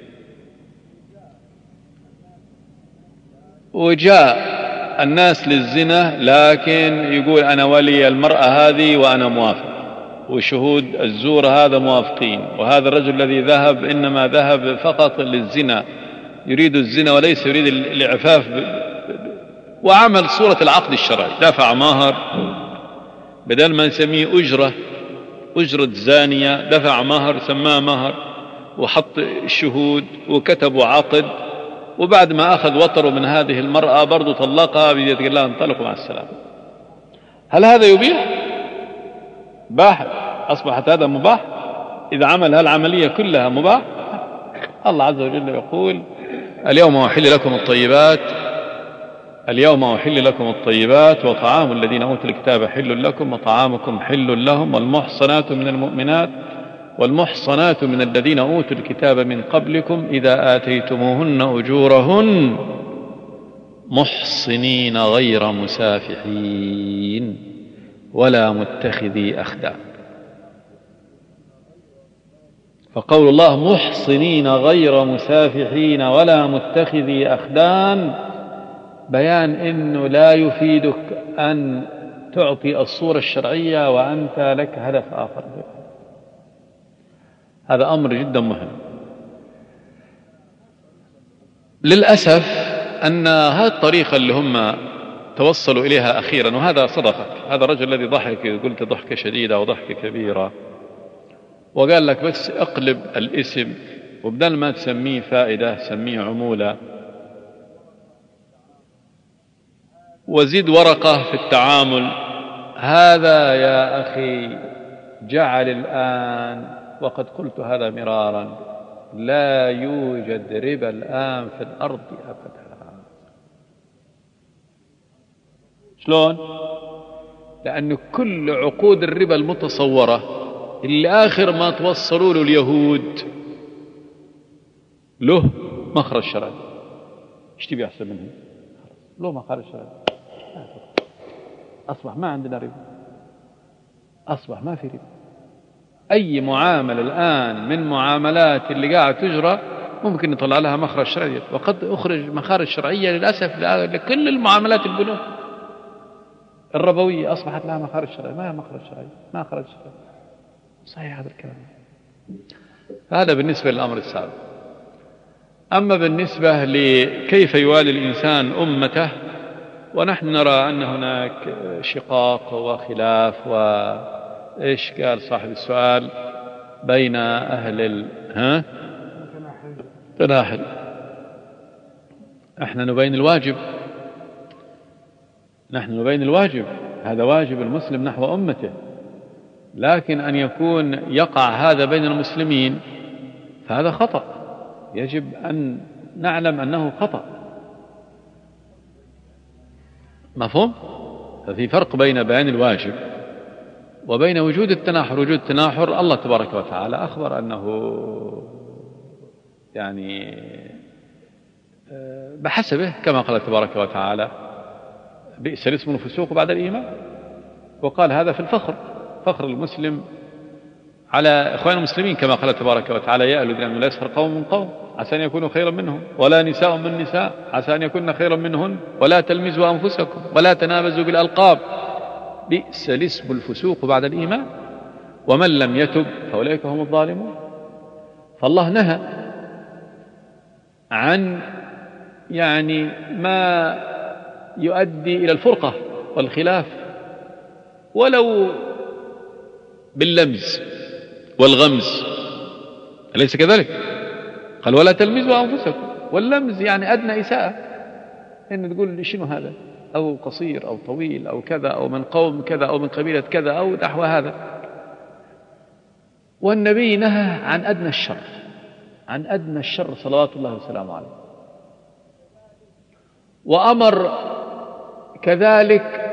وجاء الناس للزنا، لكن يقول أنا ولي المرأة هذه وأنا موافق، وشهود الزور هذا موافقين، وهذا الرجل الذي ذهب إنما ذهب فقط للزنا، يريد الزنا وليس يريد العفاف، وعمل صورة العقد الشرعي، دفع مهر، بدل ما نسميه أجرة أجرة زانية، دفع مهر سماه مهر، وحط الشهود وكتبوا عقد، وبعد ما أخذ وطره من هذه المرأة برضو طلقها بيد الله انطلقوا مع السلامة. هل هذا يبيح؟ باح، أصبحت هذا مباح إذا عمل هالعملية كلها مباح. الله عز وجل يقول: اليوم أحل لكم الطيبات اليوم أحل لكم الطيبات وطعام الذين أوتوا الكتاب حل لكم وطعامكم حل لهم والمحصنات من المؤمنات والمحصنات من الذين أوتوا الكتاب من قبلكم إذا آتيتموهن أجورهن محصنين غير مسافحين ولا متخذي أخدان. فقول الله محصنين غير مسافحين ولا متخذي أخدان بيان أنه لا يفيدك أن تعطي الصورة الشرعية وأنت لك هدف آخر. هذا أمر جدا مهم. للأسف أن هذه الطريقة اللي هم توصلوا إليها أخيرا، وهذا صدقك، هذا الرجل الذي ضحك قلت ضحكة شديدة وضحكة كبيرة، وقال لك بس اقلب الاسم، وبدل ما تسميه فائدة سميه عمولة، وزد ورقة في التعامل. هذا يا أخي جعل الآن، وقد قلت هذا مرارا، لا يوجد ربا الآن في الأرض أبدا. شلون؟ لأن كل عقود الربا المتصورة اللي آخر ما توصلوا له اليهود له مخرج شرعي. ايش تبي أحسن منه؟ له مخرج شرعي. أصبح ما عندنا ربا، أصبح ما في ربا. أي معاملة الآن من معاملات اللي قاعد تجرى ممكن نطلع لها مخرج شرعي، وقد أخرج مخارج شرعية للأسف لكل المعاملات البنوك الربوية أصبحت لها مخارج شرعية. ما هي مخرج شرعي، ما خرج شرعي. صحيح هذا الكلام. هذا بالنسبة للأمر السابق. أما بالنسبة لكيف يوالي الإنسان أمته، ونحن نرى أن هناك شقاق وخلاف، وإيش قال صاحب السؤال بين أهل ال... ها؟ تناحل. احنا نبين الواجب، نحن نبين الواجب، هذا واجب المسلم نحو أمته. لكن أن يكون يقع هذا بين المسلمين فهذا خطأ، يجب أن نعلم أنه خطأ. مفهوم؟ ففي فرق بين بيان الواجب وبين وجود التناحر. وجود التناحر الله تبارك وتعالى أخبر أنه يعني بحسبه، كما قال تبارك وتعالى بئس الاسم الفسوق بعد الإيمان، وقال هذا في الفخر، فخر المسلم على إخوان المسلمين، كما قال تبارك وتعالى يا أيها الذين آمنوا لا يسخر قوم من قوم عسى أن يكونوا خيرا منهم ولا نساء من نساء عسى أن يكون خيرا منهن ولا تلمزوا أنفسكم ولا تنابزوا بالألقاب بئس الاسم الفسوق بعد الإيمان ومن لم يتب فأولئك هم الظالمون. فالله نهى عن يعني ما يؤدي إلى الفرقة والخلاف ولو باللمز والغمز، أليس كذلك؟ قال ولا تلمزوا أنفسكم، واللمز يعني أدنى إساءة، إن تقول شنو هذا، أو قصير أو طويل أو كذا، أو من قوم كذا أو من قبيلة كذا أو نحو هذا. والنبي نهى عن أدنى الشر، عن أدنى الشر صلوات الله وسلامه عليه. وأمر كذلك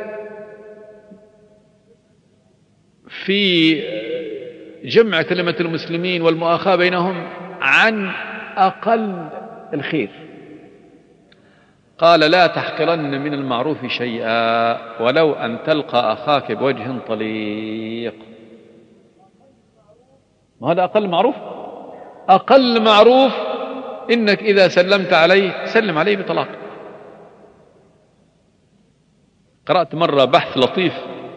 في جمع كلمة المسلمين والمؤاخاة بينهم عن أقل الخير. قال لا تحقرن من المعروف شيئا ولو أن تلقى أخاك بوجه طليق. وهذا أقل معروف. أقل معروف إنك إذا سلمت عليه سلم عليه بطلاق. قرأت مرة بحث لطيف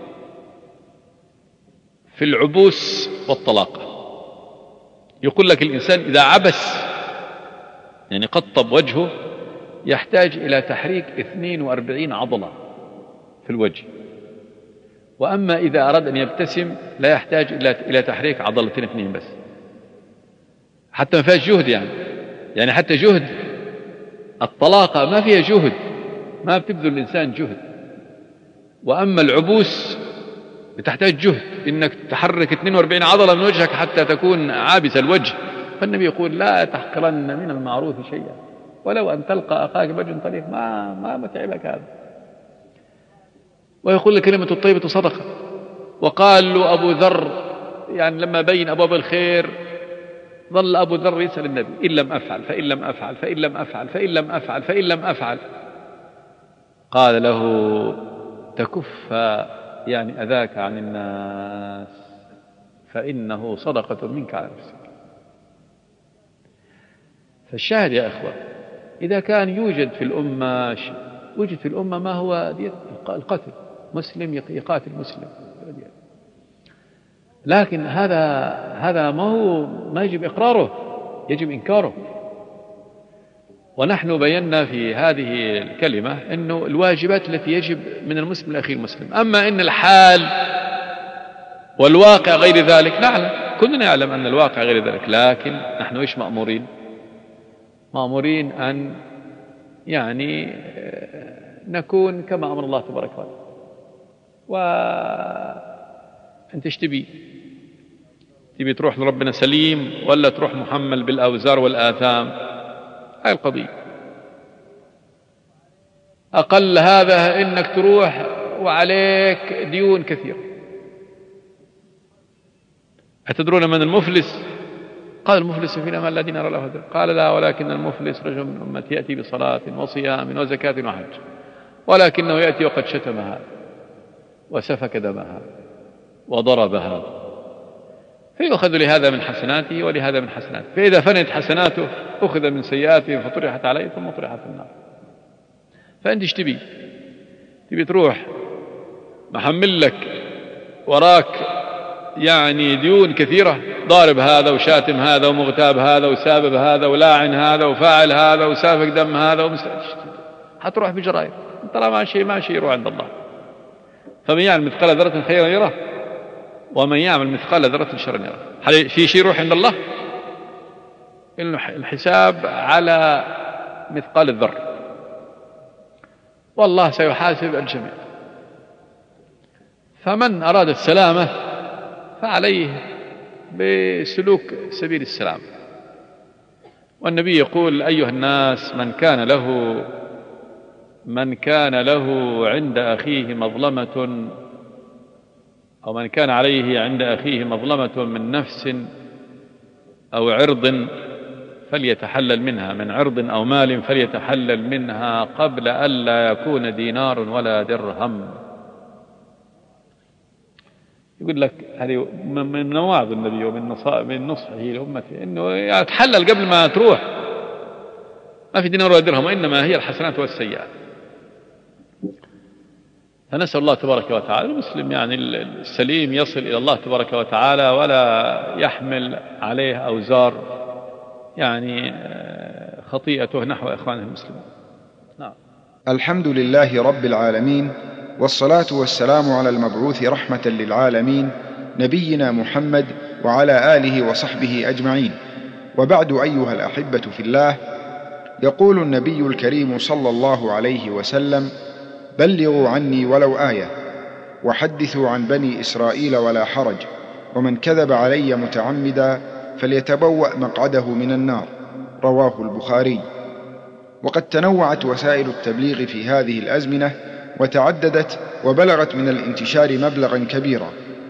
في العبوس والطلاق، يقول لك الإنسان إذا عبس يعني قطب وجهه يحتاج إلى تحريك اثنين وأربعين عضلة في الوجه، وأما إذا أراد أن يبتسم لا يحتاج إلى تحريك عضلتين اثنين بس، حتى ما فيهاش جهد يعني يعني حتى جهد الطلاقة ما فيها جهد، ما بتبذل الإنسان جهد. وأما العبوس بتحتاج جهد، إنك تحرك اثنين وأربعين عضلة من وجهك حتى تكون عابس الوجه. فالنبي يقول لا تحقرن من المعروف شيئا ولو أن تلقى أخاك بوجه طليق. ما ما متعبك هذا. ويقول كلمة الطيبة صدقة. وقال له أبو ذر يعني لما بين أبواب الخير ظل أبو ذر يسأل النبي إن لم أفعل فإن لم أفعل فإن لم أفعل فإن لم أفعل فإن لم أفعل قال له تكف يعني أذاك عن الناس فإنه صدقة منك على نفسك. فالشاهد يا أخوة إذا كان يوجد في الأمة وجد في الأمة ما هو القتل، مسلم يقاتل مسلم، لكن هذا هذا ما هو ما يجب إقراره، يجب إنكاره. ونحن بينا في هذه الكلمة أنه الواجبات التي يجب من المسلم لأخيه المسلم. أما أن الحال والواقع غير ذلك نعلم، كلنا يعلم أن الواقع غير ذلك، لكن نحن إيش مأمورين؟ مأمورين أن يعني نكون كما أمر الله تبارك وتعالى. وأنت ايش تبي؟ تبي تروح لربنا سليم ولا تروح محمل بالأوزار والآثام؟ هاي القضية. أقل هذا إنك تروح وعليك ديون كثيرة. أتدرون من المفلس؟ قال المفلس فينا من لا دينار له درهم. قال لا، ولكن المفلس رجل من أمتي يأتي بصلاة وصيام وزكاة وحج، ولكنه يأتي وقد شتم هذا وسفك دم هذا وضرب هذا، فيؤخذ لهذا من حسناته ولهذا من حسناته، فإذا فنت حسناته أخذ من سيئاته فطرحت عليه ثم طرحت في النار. فأنت ايش تبي؟ تبي تروح محمل لك وراك يعني ديون كثيرة، ضارب هذا وشاتم هذا ومغتاب هذا وسابب هذا ولاعن هذا وفاعل هذا وسافك دم هذا ومستعد، حتروح بجرائم. طالما شيء ما شيء يروح عند الله. فمن يعمل مثقال ذرة خيرا يره ومن يعمل مثقال ذرة شرا يره. هل في شيء يروح عند الله؟ الحساب على مثقال الذرة، والله سيحاسب الجميع. فمن أراد السلامة فعليه بسلوك سبيل السلام. والنبي يقول أيها الناس، من كان له من كان له عند أخيه مظلمة أو من كان عليه عند أخيه مظلمة من نفس أو عرض فليتحلل منها، من عرض أو مال فليتحلل منها قبل ألا يكون دينار ولا درهم. يقول لك هذه من نواعظ النبي ومن نصحه لأمته أنه يتحلل قبل ما تروح، ما في دينار ولا درهم، وإنما هي الحسنات والسيئات. فنسأل الله تبارك وتعالى المسلم يعني السليم يصل إلى الله تبارك وتعالى ولا يحمل عليه أوزار يعني خطيئته نحو إخوانه المسلمين. نعم. الحمد لله رب العالمين، والصلاة والسلام على المبعوث رحمة للعالمين نبينا محمد وعلى آله وصحبه أجمعين. وبعد أيها الأحبة في الله، يقول النبي الكريم صلى الله عليه وسلم: بلغوا عني ولو آية، وحدثوا عن بني إسرائيل ولا حرج، ومن كذب علي متعمدا فليتبوأ مقعده من النار. رواه البخاري. وقد تنوعت وسائل التبليغ في هذه الأزمنة وتعددت وبلغت من الانتشار مبلغا كبيرا،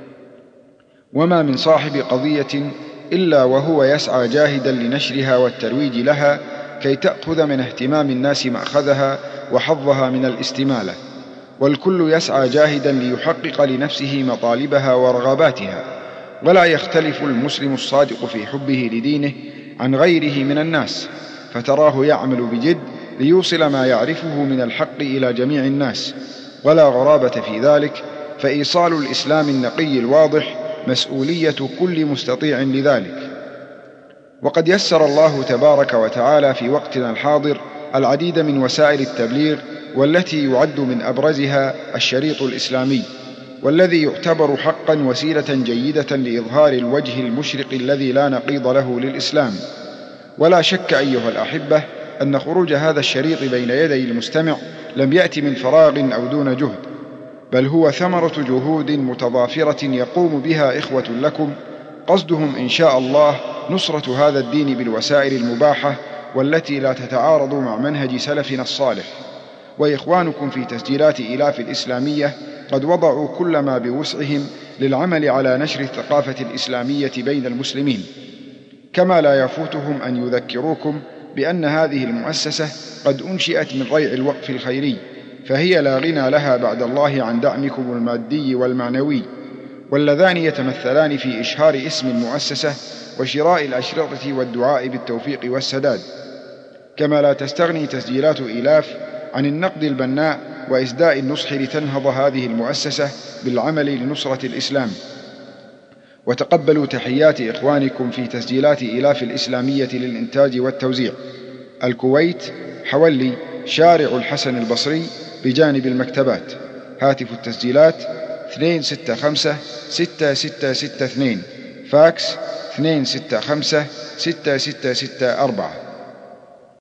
وما من صاحب قضية إلا وهو يسعى جاهدا لنشرها والترويج لها كي تأخذ من اهتمام الناس مأخذها وحظها من الاستمالة، والكل يسعى جاهدا ليحقق لنفسه مطالبها ورغباتها. ولا يختلف المسلم الصادق في حبه لدينه عن غيره من الناس، فتراه يعمل بجد ليوصل ما يعرفه من الحق إلى جميع الناس، ولا غرابة في ذلك، فإيصال الإسلام النقي الواضح مسؤولية كل مستطيع لذلك. وقد يسر الله تبارك وتعالى في وقتنا الحاضر العديد من وسائل التبليغ، والتي يعد من أبرزها الشريط الإسلامي، والذي يعتبر حقا وسيلة جيدة لإظهار الوجه المشرق الذي لا نقيض له للإسلام. ولا شك أيها الأحبة أن خروج هذا الشريط بين يدي المستمع لم يأتي من فراغ أو دون جهد، بل هو ثمرة جهود متضافرة يقوم بها إخوة لكم قصدهم إن شاء الله نصرة هذا الدين بالوسائل المباحة والتي لا تتعارض مع منهج سلفنا الصالح. وإخوانكم في تسجيلات إيلاف الإسلامية قد وضعوا كل ما بوسعهم للعمل على نشر الثقافة الإسلامية بين المسلمين، كما لا يفوتهم أن يذكروكم بأن هذه المؤسسة قد أنشئت من ريع الوقف الخيري، فهي لا غنى لها بعد الله عن دعمكم المادي والمعنوي، واللذان يتمثلان في إشهار اسم المؤسسة وشراء الأشرطة والدعاء بالتوفيق والسداد. كما لا تستغني تسجيلات إيلاف عن النقد البناء وإسداء النصح لتنهض هذه المؤسسة بالعمل لنصرة الإسلام. وتقبلوا تحيات إخوانكم في تسجيلات إيلاف الإسلامية للإنتاج والتوزيع، الكويت، حولي، شارع الحسن البصري بجانب المكتبات. هاتف التسجيلات اثنين ستة خمسة ستة ستة ستة اثنين، فاكس اثنين ستة خمسة ستة ستة ستة أربعة.